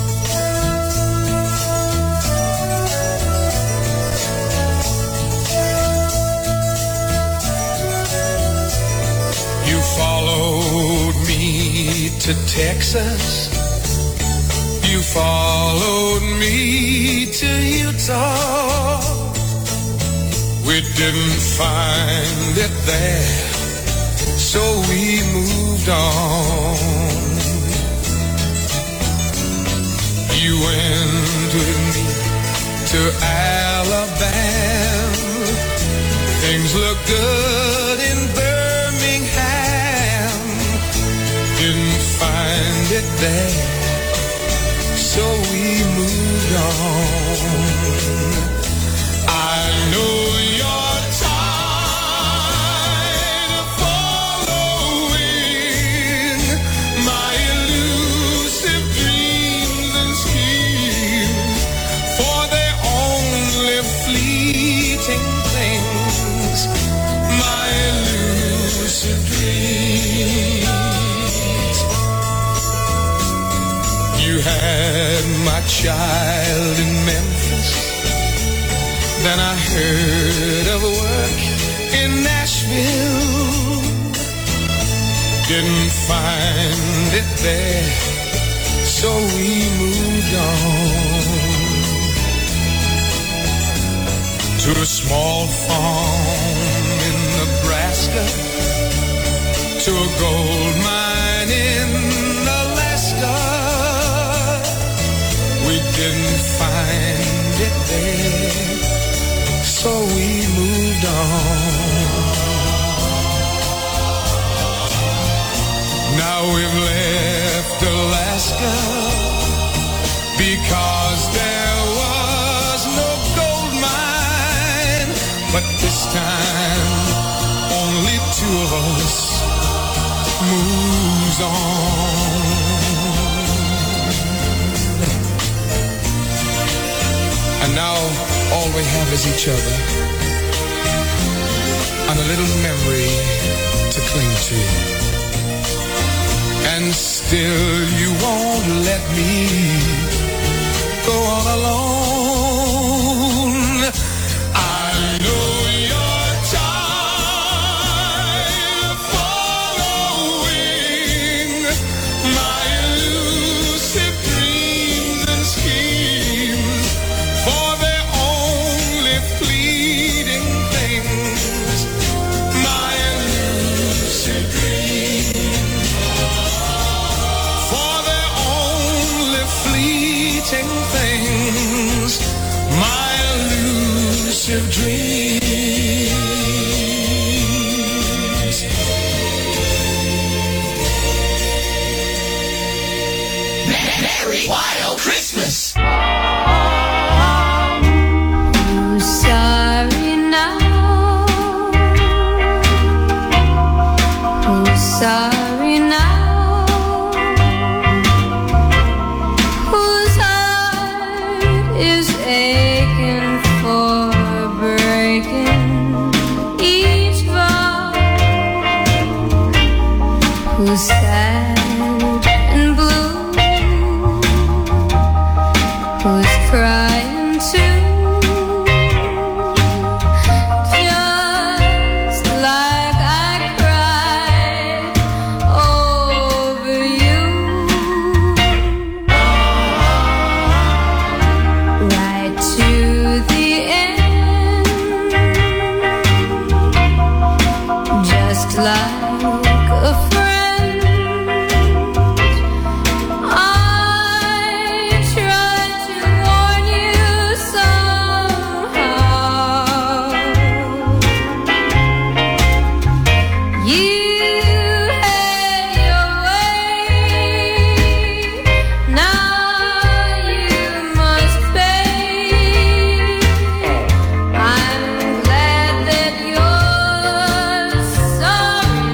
You followed me to Texas. You followed me to Utah. We didn't find it there, so we moved on. You went with me to Alabama. Things look good in Birmingham. Didn't find it there, so we moved on. I know you're tired of following my elusive dreams and schemes, for they're only fleeting things, my elusive dreams. You had my child in Memphis, then I heard of work in Nashville. Didn't find it there, so we moved on to a small farm in Nebraska, to a gold mine in Alaska. We didn't find it there, so we moved on. Now we've left Alaska because there was no gold mine, but this time only two of us moves on. And now all we have is each other and a little memory to cling to. And still you won't let me go on alone. I know you're tired of following my elusive dreams and schemes, for they're only fleeting things, my elusive dreams, for they're only fleeting things, my elusive dreams. Merry Wild Christmas! Who's sorry now? Who's sorry now? Whose heart is aching for breaking each vow? Who's sad and blue? Who's crying too? Just like I cried over you. Right to the end. Just like a friend, I tried to warn you somehow. You had your way, now you must pay. I'm glad that you're sorry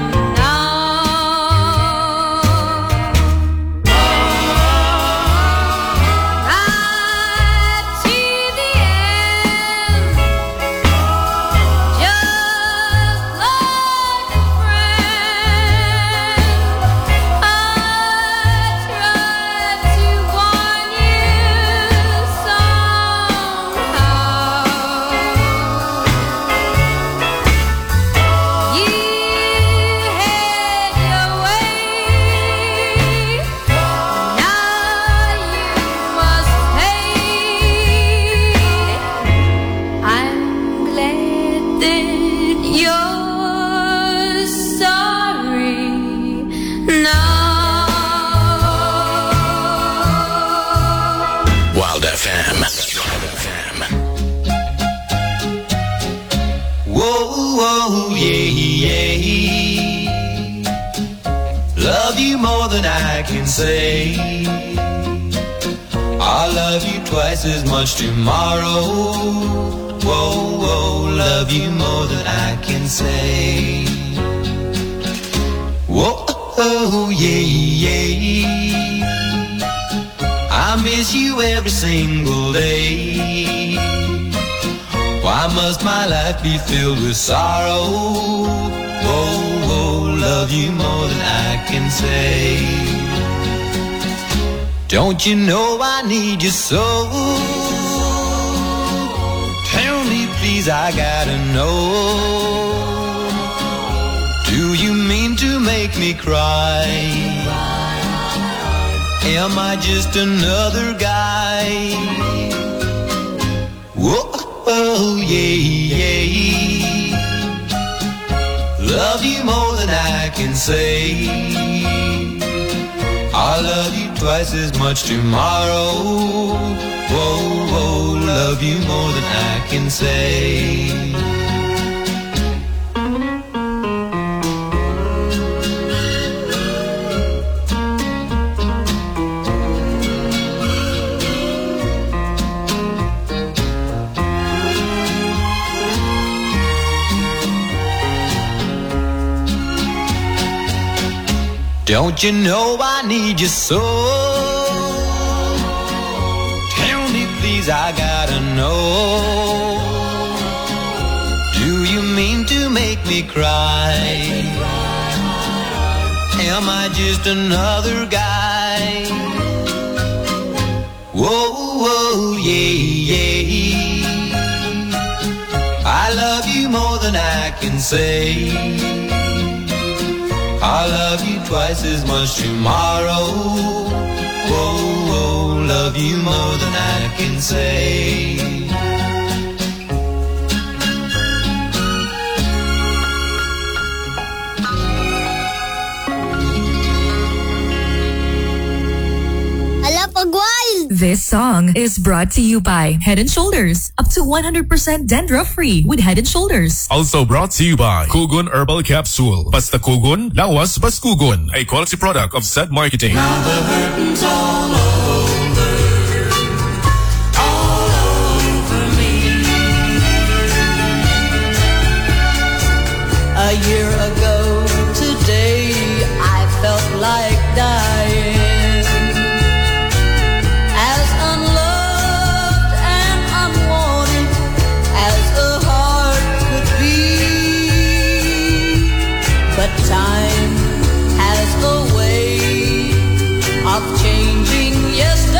I can say. I'll love you twice as much tomorrow. Whoa, whoa, love you more than I can say. Whoa, oh, yeah, yeah. I miss you every single day. Why must my life be filled with sorrow? Whoa, whoa, love you more than I can say. Don't you know I need you so? Tell me please, I gotta know. Do you mean to make me cry? Am I just another guy? Whoa, oh, yeah, yeah. Love you more than I can say. I'll love you twice as much tomorrow. Whoa, whoa, love you more than I can say. Don't you know I need you so? Tell me please, I gotta know. Do you mean to make me cry? Am I just another guy? Whoa, whoa, yeah, yeah. I love you more than I can say. I'll love you twice as much tomorrow. Whoa, whoa, love you more than I can say. This song is brought to you by Head and Shoulders. Up to one hundred percent dandruff-free with Head and Shoulders. Also brought to you by Kugon Herbal Capsule. Basta Kugon, lawas Baskugon. A quality product of Zed Marketing. Now the hurting's all over, all over me. A year ago today, I felt like dying. Time has a way of changing yesterday.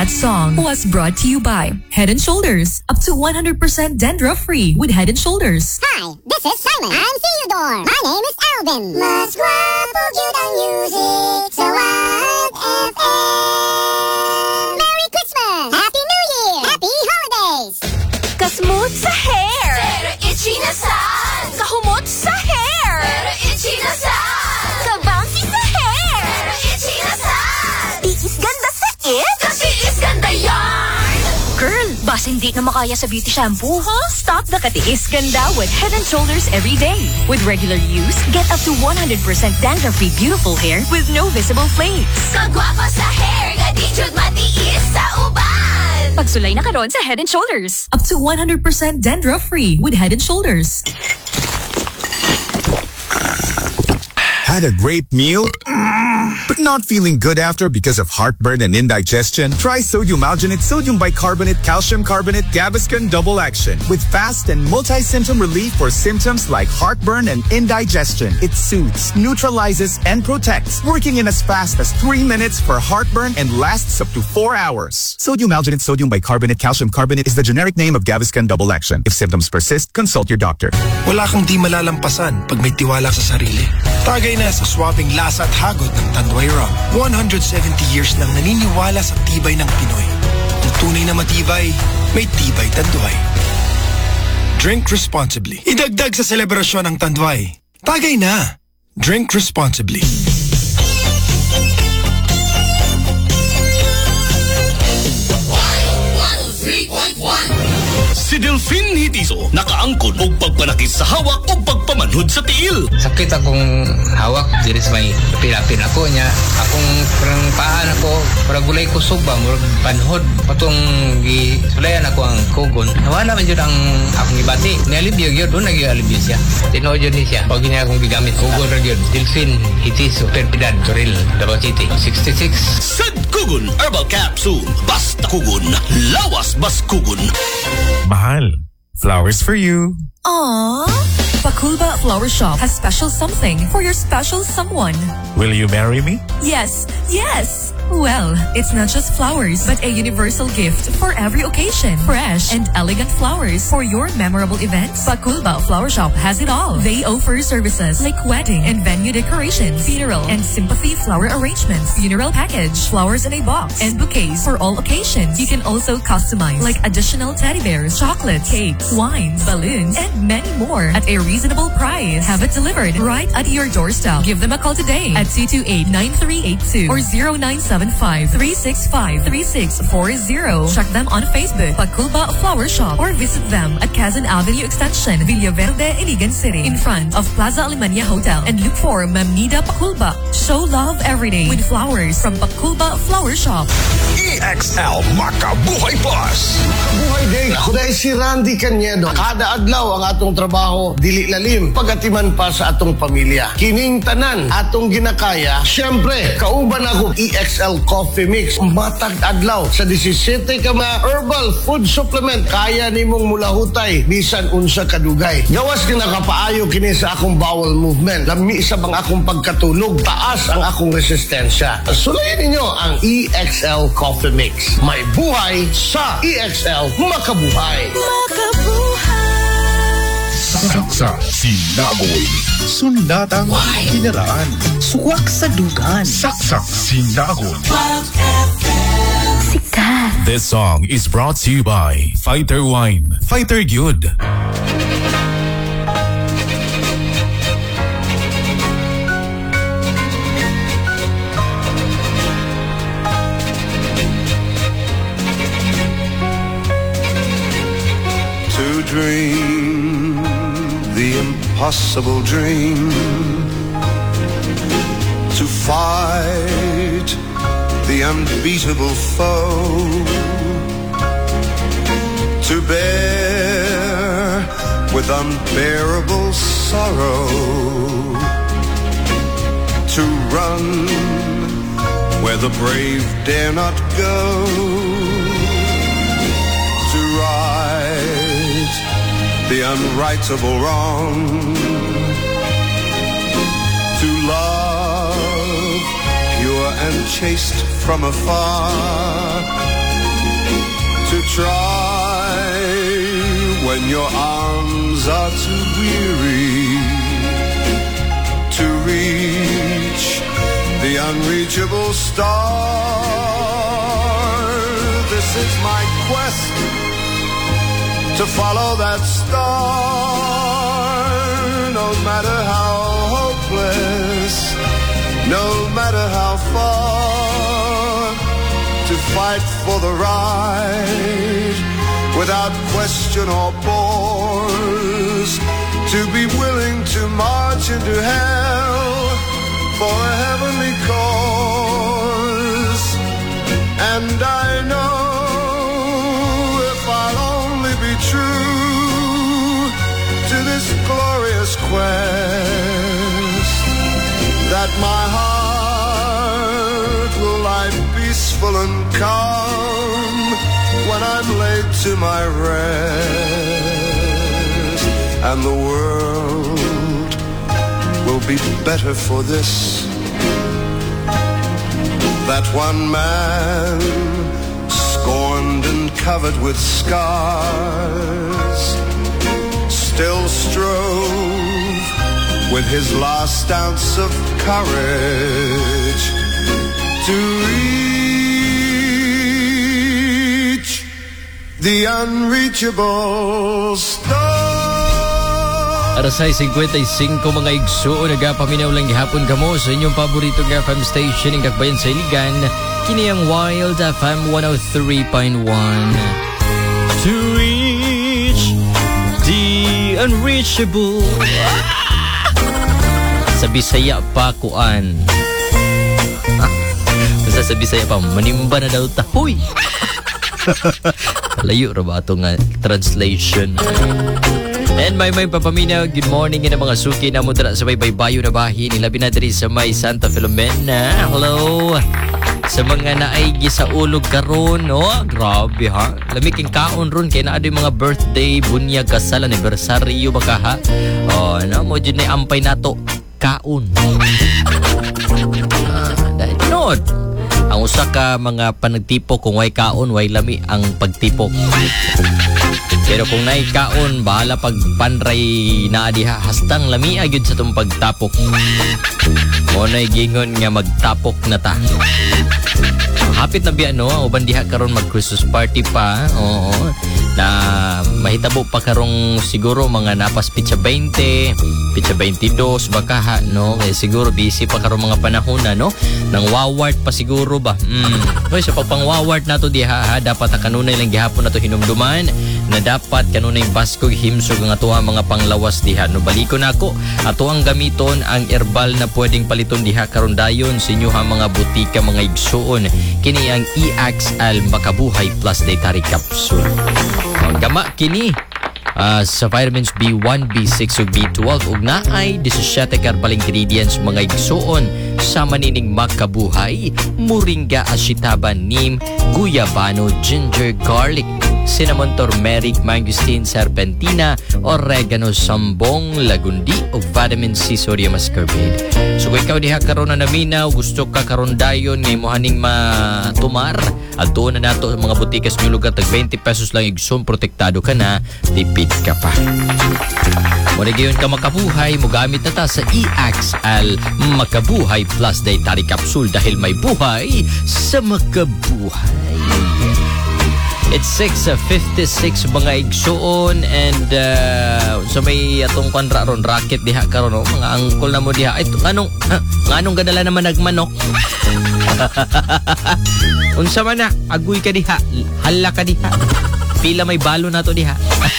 That song was brought to you by Head and Shoulders. Up to one hundred percent dandruff-free with Head and Shoulders. Hi, this is Simon. I'm Theodore. My name is Alvin. Mas guwapo gyud ang music sa Wild F M. Merry Christmas! Happy New Year! Happy Holidays! Kasmooth sa hair! Pero itchy na sad! Kahumot sa hair! Pero itchy na sad! Kabouncy sa hair! Pero itchy na sad! Tiis ganda sa it? Kasi is ganda yarn! Girl, bas hindi na makaya sa beauty shampoo, huh? Stop the katiis ganda with Head and Shoulders every day. With regular use, get up to one hundred percent dandruff-free beautiful hair with no visible flakes. Kagwapa sa hair, gadijud matiis sa uban! Pagsulay na karon sa Head and Shoulders. Up to one hundred percent dandruff-free with Head and Shoulders. Had a great meal, but not feeling good after because of heartburn and indigestion? Try Sodium Alginate Sodium Bicarbonate Calcium Carbonate Gaviscon Double Action with fast and multi-symptom relief for symptoms like heartburn and indigestion. It soothes, neutralizes, and protects, working in as fast as three minutes for heartburn and lasts up to four hours. Sodium Alginate Sodium Bicarbonate Calcium Carbonate is the generic name of Gaviscon Double Action. If symptoms persist, consult your doctor. Wala kang di malalampasan pag may tiwala sa sarili. Tagay na sa swabing lasa at hagod ng Tanduay Rum. one hundred seventy years nang naniniwala sa tibay ng Pinoy. Kung tunay na matibay, may tibay Tanduay. Drink responsibly. Idagdag sa selebrasyon ng Tanduay. Tagay na. Drink responsibly. Si Delphine Hitizo nakaangkon og pagpanakis sa hawak o pagpamanhod sa tiil. Sakit akong hawak, diri sa may pilapin ako niya. Akong parang paan ako, parang gulay kusog ba, murag panhod. Patong gisulayan ako ang kugon. Nawala man yun ang akong ibati. Nialibyo yun, doon nag-ialibyo siya. Tinood yun siya. Pag niya akong gigamit, kugon rin yun. Delphine Hitizo, Perpidad, Toril, Davao City, sixty-six. Sad Kugon Herbal Capsule. Basta Kugon, lawas bas Kugon. Mahal, flowers for you. Aww. Pakulba Flower Shop has special something for your special someone. Will you marry me? Yes, yes. Well, it's not just flowers, but a universal gift for every occasion. Fresh and elegant flowers for your memorable events. Pakulba Flower Shop has it all. They offer services like wedding and venue decorations, funeral and sympathy flower arrangements, funeral package, flowers in a box, and bouquets for all occasions. You can also customize like additional teddy bears, chocolates, cakes, wines, balloons, and many more at a reasonable price. Have it delivered right at your doorstep. Give them a call today at two two eight, nine three eight two or zero nine seven five, three six five, three six four zero. Check them on Facebook, Pakulba Flower Shop, or visit them at Quezon Avenue Extension, Villaverde, Iligan City, in front of Plaza Alemania Hotel, and look for Mamnida Pakulba. Show love every day with flowers from Pakulba Flower Shop. E X L Makabuhay Plus. Buhay Day. Ako na si Randy Canedo. Kada adlaw ang atong trabaho dili lalim pagatiman pa sa atong pamilya. Kining tanan atong ginakaya. Syempre, kauban ako E X L Coffee Mix. Matag adlaw sa disisiete ka mga herbal food supplement. Kaya nimong mulahutay bisan unsa kadugay. Gawas ka nakapaayo kini sa akong bowel movement. Lami sa bang akong pagkatulog. Taas ang akong resistensya. Sulayin ninyo ang E X L Coffee Mix. May buhay sa E X L Makabuhay. Makabuhay. Saksa Sinagoy. Sundatang kinaraan. Suwak sa dugan. Saksak Sinagoy. Sikat. This song is brought to you by Fighter Wine. Fighter Good. To dream the impossible dream, to fight the unbeatable foe, to bear with unbearable sorrow, to run where the brave dare not go, to right the unrightable wrong, to love pure and chaste from afar, try when your arms are too weary to reach the unreachable star. This is my quest to follow that star, no matter how hopeless, no matter how far, to fight for the right without question or pause, to be willing to march into hell for a heavenly cause. And I know if I'll only be true to this glorious quest, that my heart will lie peaceful and calm when I'm laid to my rest, and the world will be better for this, that one man, scorned and covered with scars, still strove with his last ounce of courage to reach the unreachable star. Arasay fifty-five mga igsuon nagapaminaw lang gihapon kamo sa inyong paboritong F M station ng Dakbayan sa Iligan, kini ang Wild F M one oh three point one. To reach the unreachable. Sa Bisaya pa kuan. Basta sa Bisaya pa manimba na daw ta. Huy. Layo ra ba ato nga translation? And may may papaminaw, good morning ng mga suki na mudra sa may baybayo na bahin. Ilabi na diri sa may Santa Filomena. Hello. Sa mga naaygi sa ulog karon, oh, grabe ha. Lami king kaon ron kay naa day mga birthday, bunyag, kasal, anibersaryo baka ha. Oh, no mo jud ni ampay nato kaon. Ah, dahil not. Ang usa ka mga panagtipok kung way kaon, way lami ang pagtipok. Pero kung naay kaon, bahala pag panray na diha, hastang lami agad sa itong pagtapok. O na'y gingon nga magtapok na ta. Hapit na biya, no? Uban diha karon mag Christmas party pa. Oo. Na mahitabo pa karong siguro mga napas pitsa twenty, pitsa twenty-two, baka ha, no? Kaya siguro busy pa karong mga panahon na, no? Nang wawart pa siguro ba? Mm. Hoy, sa pagpang wawart na to diha, ha? Dapat ang kanunay lang gihapon na to hinumduman na dapat kanunay baskog himsog ang ato ang mga panglawas diha. No, baliko na ako. Ato ang gamiton ang herbal na pwedeng paliton diha karon dayon sa inyo ha mga butika, mga igsuon. Kini ang E X L Makabuhay Plus Dietary Capsule. Ang gama kini uh, sa vitamins B one, B six ug B twelve ug naay seventeen herbal ingredients mga igsuon sa manining makabuhay, moringa, ashitaba, neem, guyabano, ginger, garlic, cinnamon, turmeric, mangosteen, serpentina, oregano, sambong, lagundi o vitamin C, sodium ascorbate. So kung ikaw diha karon na naminaw, gusto ka karon dayon ngay mohaning matumar, adto na nato sa mga butikas ng lugar tag twenty pesos lang igsoon, protektado ka na, tipid ka pa. Muna gayon ka makabuhay, mogamit na ta sa E X L Makabuhay Plus Dietary Capsule dahil may buhay sa makabuhay. It's six fifty-six mga igsuon and uh, so may atong kanra ron racket diha karon no? Mga angkol na mo diha. Ay nganong nganong gadala naman nagmanok. Unsa man na agoy ka diha, hala ka diha. Pila may balo na to diha.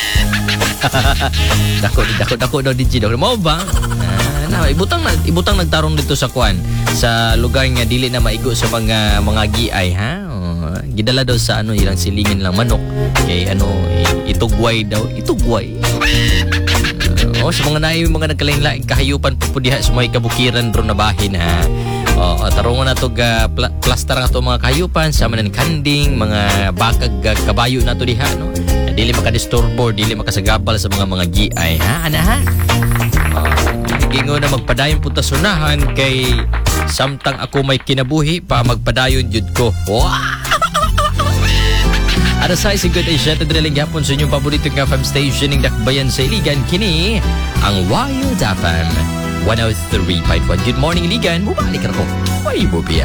dako dako dako daw di Gino. Mo ba? Ah, na ibutang na ibutang nagtarong dito sa kwan sa lugar nga dili na maigo sa mga mga giay ha. Oh, gidala daw sa ano ilang silingin lang manok kay ano itugway daw itugway. Uh, oh sa mga naay mga nagkalain-lain kahayupan po diha sa may kabukiran ron na bahin ha. Oh, tarungon na to ga pl- plaster na to mga kahayupan sa manan kanding mga bakag uh, kabayo na to diha no. Dili makadisturbo, dili makasagabal sa mga mga giay ha ana ha. Oh, gingon na magpadayon punta sunahan kay samtang ako may kinabuhi pa magpadayon jud ko. Wow! Ada sa sigod ay siya tadriling hapon sa inyong paborito ng F M station ng Dakbayan sa Iligan. Kini ang Wild F M one oh three point one. Good morning, Iligan. Bumalik ako. May bubiya.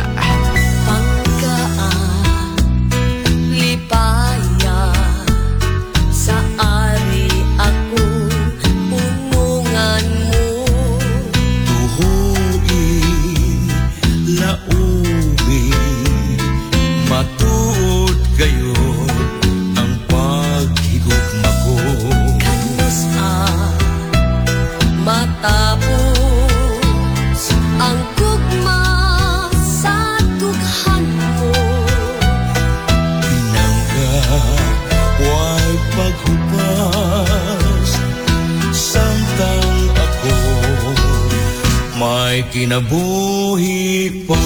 Pangkaan, lipaya, sa ari ako, unungan mo. Tuhui, laumi, matuod kayo ang paghigugma ko. Kanus ang matapos ang gugma sa dughan mo. Pinangga, wa'y paghupas, samtang ako may kinabuhi pa.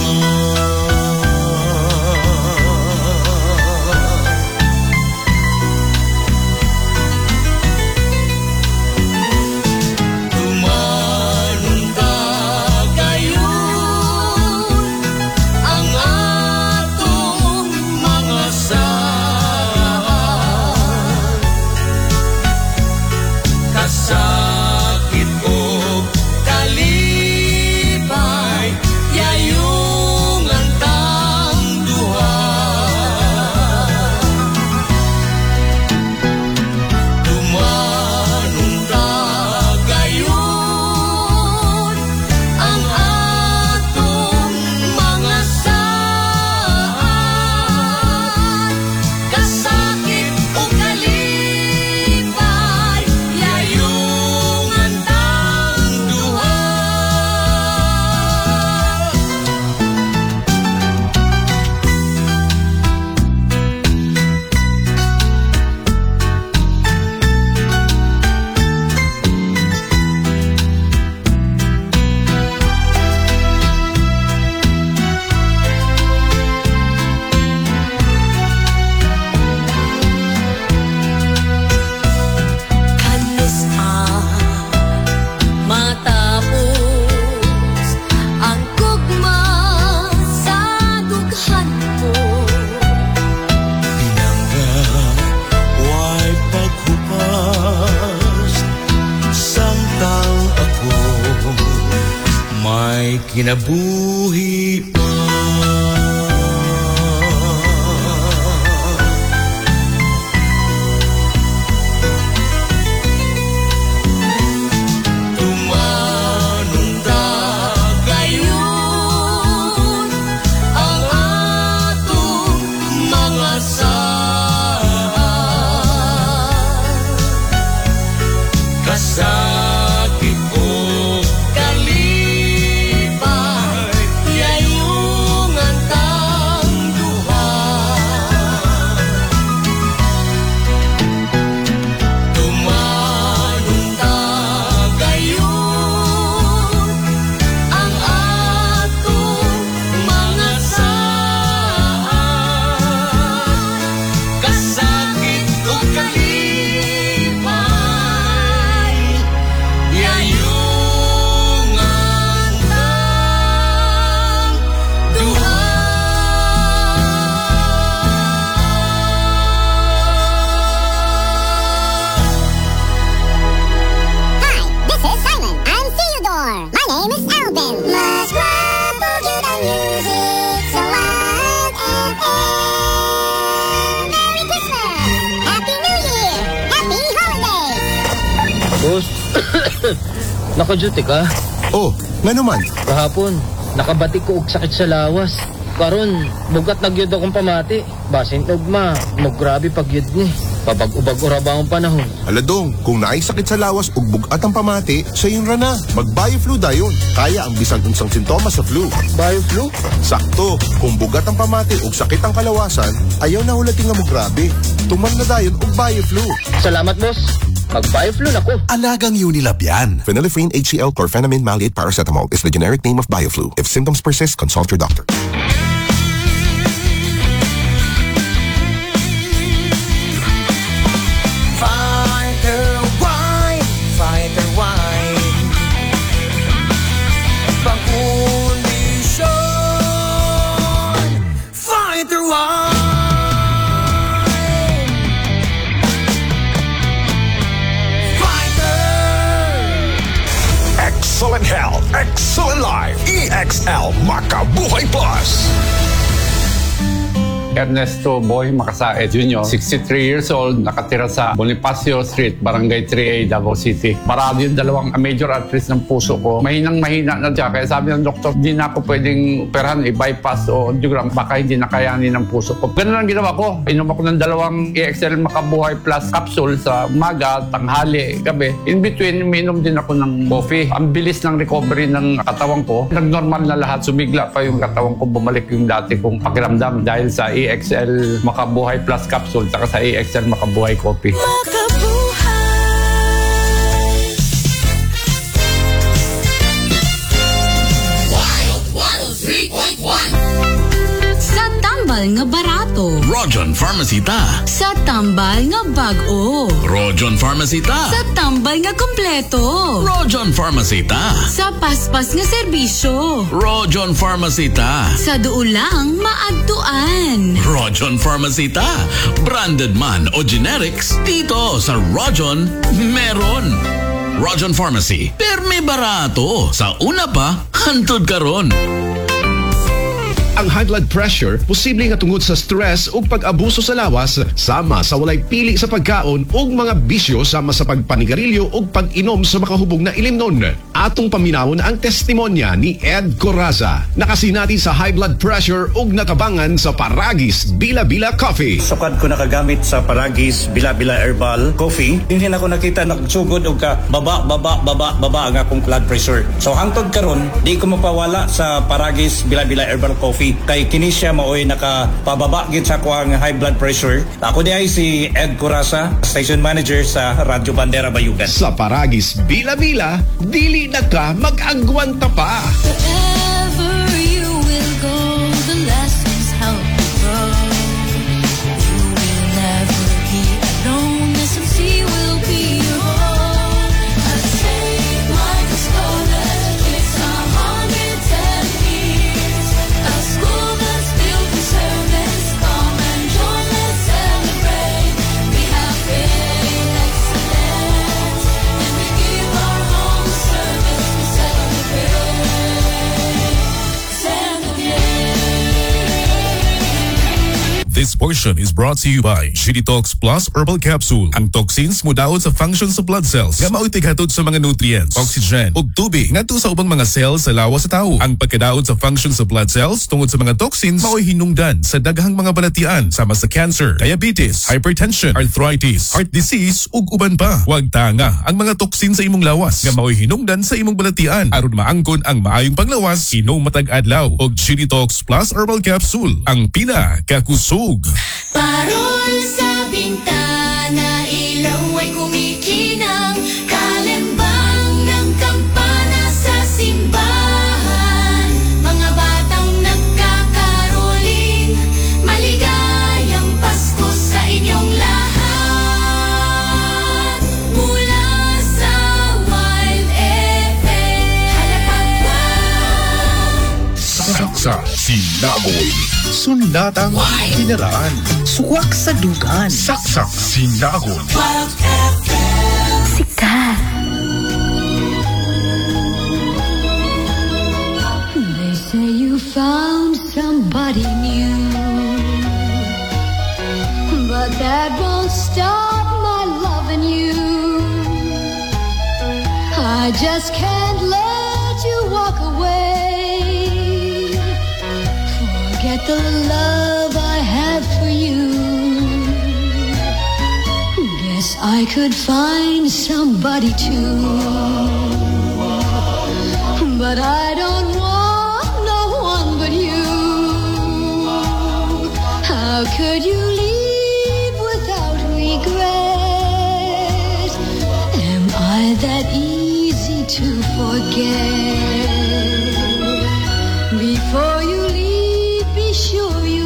Sakit o kalipay, yayong antang duha. Tumanong tagayon ang atong mga saan. Kasakit o kalipay, yayong antang duha. Kanus ang matapos ang gugma sa dughan mo. Pinangga, wa'y paghupas, samtang ako may kinabuhi pa. Tumanong tagayon ang atong mga saan. Kasakit o kalipay, yayong antang duha. Tumanong tagayon ang atong mga saan. Kasakit o kalipay, yayong antang duha. Hi, this is Simon and Theodore. My name is Alvin. Mas guwapo yun ang music sa Wild F M. Merry Christmas! Happy New Year! Happy Holidays! Boss, naka-duty ka? Oh, nga naman. Kahapon, nakabatik ko og sakit sa lawas. Karon, bugat na gyud akong pamati. Basin ugma, mo grabe pagyud ni. Pabag-ubag ora ba ang panahon? Aladong, kung naay sakit sa lawas ug bugat ang pamati, sa yung rana. Mag-Bioflu dayon. Kaya ang bisan unsang sintomas sa flu. Bioflu? Sakto, kung bugat ang pamati ug sakit ang kalawasan, ayaw na hulating nga mo grabe. Tuman na dayon ug Bioflu. Salamat, boss. Mag-Bioflu na ko. Alagang Unilab yan. Phenylephrine H C L chlorphenamine maleate paracetamol is the generic name of Bioflu. If symptoms persist, consult your doctor. Fighter wine, fighter wine. Pangkondisyon, fighter wine. Excellent Health, Excellent Life, E X L Makabuhay Plus. Ernesto Boy Makasaet Junior, sixty-three years old, nakatira sa Bonifacio Street, Barangay three A, Davao City. Parado yung dalawang major arteries ng puso ko. Mahinang mahina na siya. Kaya sabi ng doktor, hindi na ako pwedeng operahan, i-bypass o angiogram. Baka hindi na kayanin ng puso ko. Ganun ang ginawa ko. Inom ako ng dalawang E X L Makabuhay Plus capsule sa umaga, tanghali, gabi. In between, uminom din ako ng coffee. Ang bilis ng recovery ng katawan ko. Nag-normal na lahat. Sumigla pa yung katawan ko. Bumalik yung dati kong pakiramdam dahil sa E X L Makabuhay Plus capsule saka sa E X L Makabuhay Coffee. Wild one oh three point one. Sa tambal nga barato. Rojon Pharmacy ta. Sa tambal nga bag-o. Rojon Pharmacy ta. Sa tambal nga kompleto. Rojon Pharmacy ta. Sa paspas nga serbisyo. Rojon Pharmacy ta. Sa duulang maadtuan. Rojon Pharmacy ta. Branded man o generics, dito sa Rojon meron. Rojon Pharmacy, perme barato. Sa una pa, hantod karon. Ang high blood pressure posible nga tungod sa stress ug pag-abuso sa lawas sama sa walay pili sa pagkaon ug mga bisyo sama sa pagpanigarilyo ug pag-inom sa makahubog na ilimnon. Atong paminawon ang testimonya ni Ed Coraza, nakasinati sa high blood pressure ug natabangan sa Paragis Bila-Bila Coffee. Sukad ko nakagamit sa Paragis Bila-Bila Herbal Coffee, hindi na ako nakita nagsugod og ka baba baba baba baba ang akong blood pressure. So hangtod karon di ko mapawala sa Paragis Bila-Bila Herbal Coffee kay kini siya maoy nakapababa gid sa kuang high blood pressure. Ako di ay si Ed Coraza, station manager sa Radyo Bandera Bayugan. Sa Paragis Bila-Bila, dili na ka mag-agwanta pa. Wherever you will go, the lessons help you grow. You will never be alone. S M C will be your home. A Saint Michael's College, it's a hundred ten years. A school that's built for service. Come and join, let's celebrate. We have faith, excellence, and we give our home service. We This portion is brought to you by Shiritox Plus Herbal Capsule. Ang toxins mudaot sa function sa blood cells nga mao'y tighatod sa mga nutrients, oxygen ug tubig ngadto sa ubang mga cells sa lawas sa tawo. Ang pagkadaot sa function sa blood cells tungod sa mga toxins mao'y hinungdan sa daghang mga balatian sama sa cancer, diabetes, hypertension, arthritis, heart disease ug uban pa. Huwag tanga ang mga toxin sa imong lawas nga mao'y hinungdan sa imong balatian aron maangkon ang maayong panglawas inom matag adlaw og Shiritox Plus Herbal Capsule, ang pinakakusog. Parol sa bintana, ilaw ay kumikinang, kalembang ng kampana sa simbahan. Mga batang nagkakaroling, maligayang Pasko sa inyong lahat. Mula sa Wild F M, halapagpag. Saksa, sinagoy. Sundatang kinaraan. Suwak sa dugan. Saksak, sinagoy. Wild F M. Sikat. They say you found somebody new, but that won't stop my loving you. I just can't let you walk away. Forget the love I have for you. Guess I could find somebody too, but I don't want no one but you. How could you leave without regret? Am I that easy to forget? Before you leave, be sure you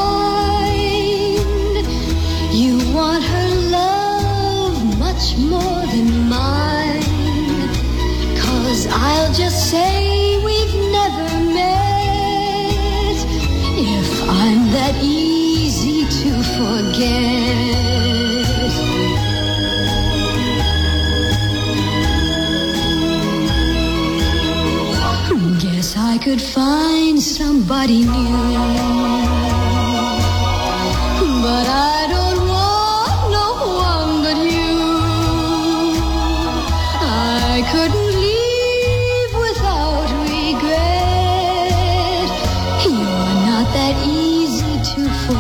find you want her love much more than mine. 'Cause I'll just say we've never met if I'm that easy to forget. somebody new. But I don't want no one but you. I couldn't leave without regret. You're not that easy to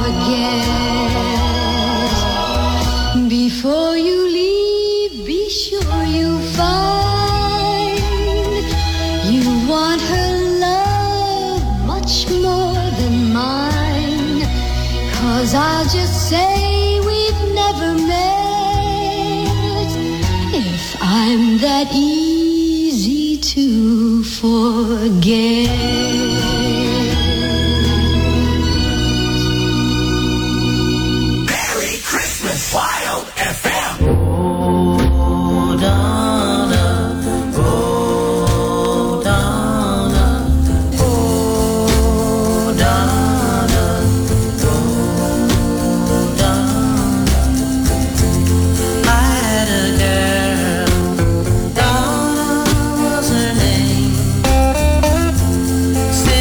forget. Before you leave, be sure you find you want her love much more than mine. 'Cause I'll just say we've never met if I'm that easy to forget. Merry Christmas, Wild F M. Say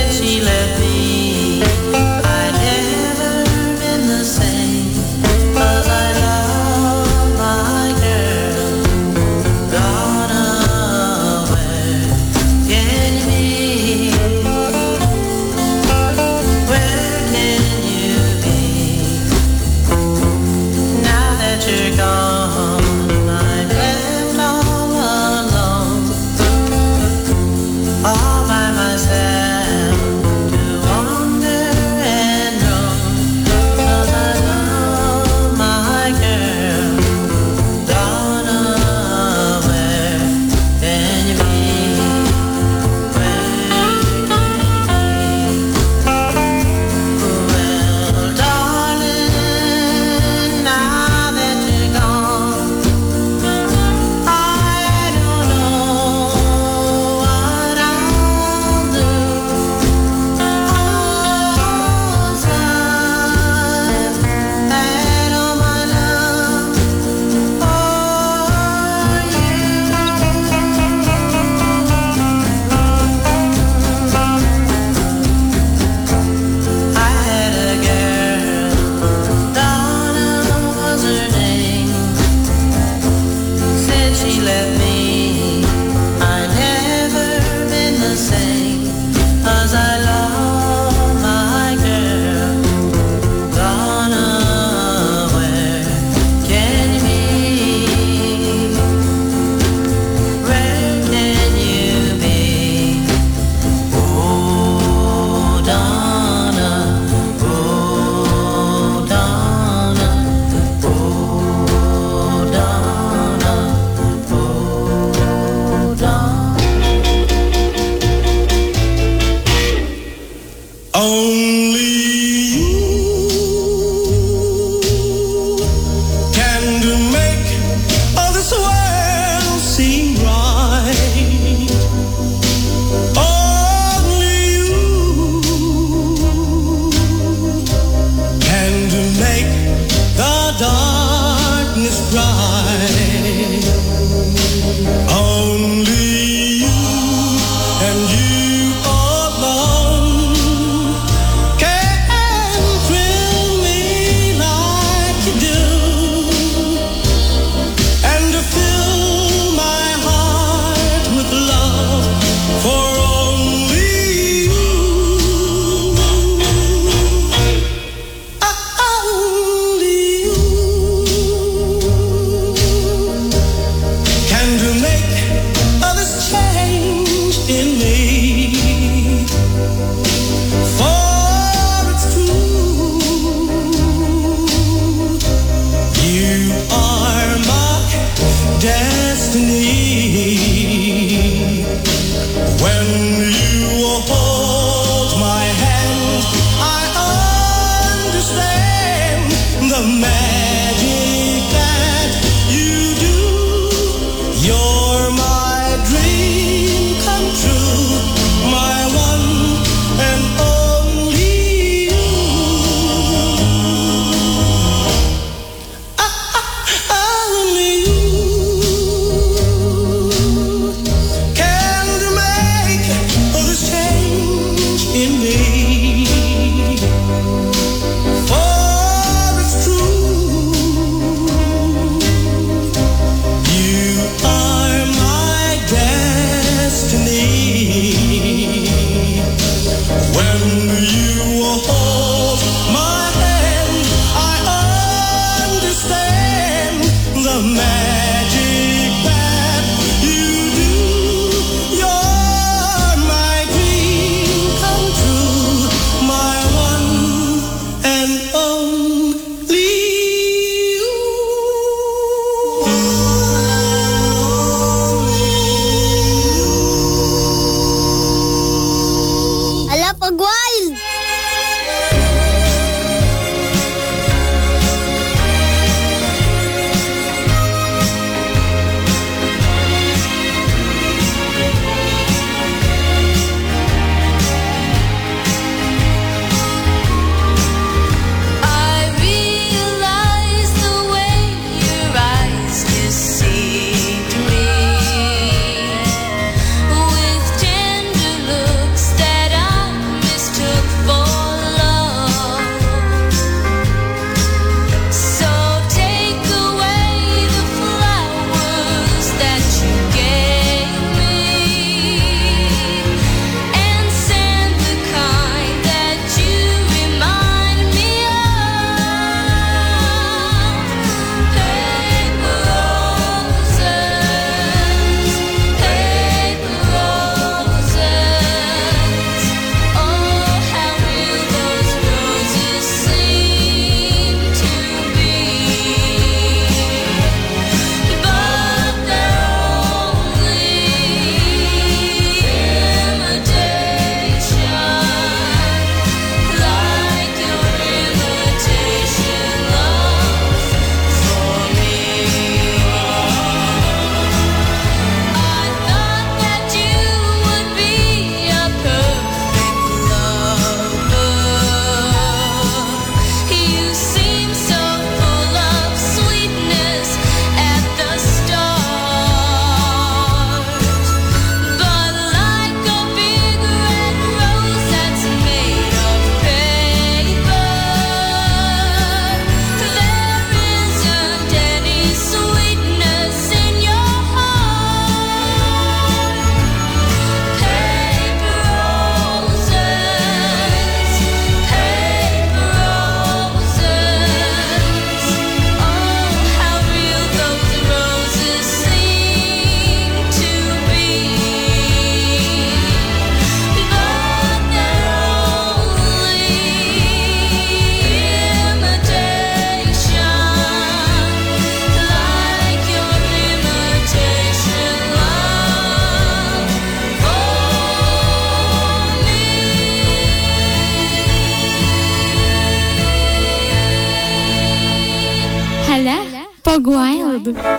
Pag wild.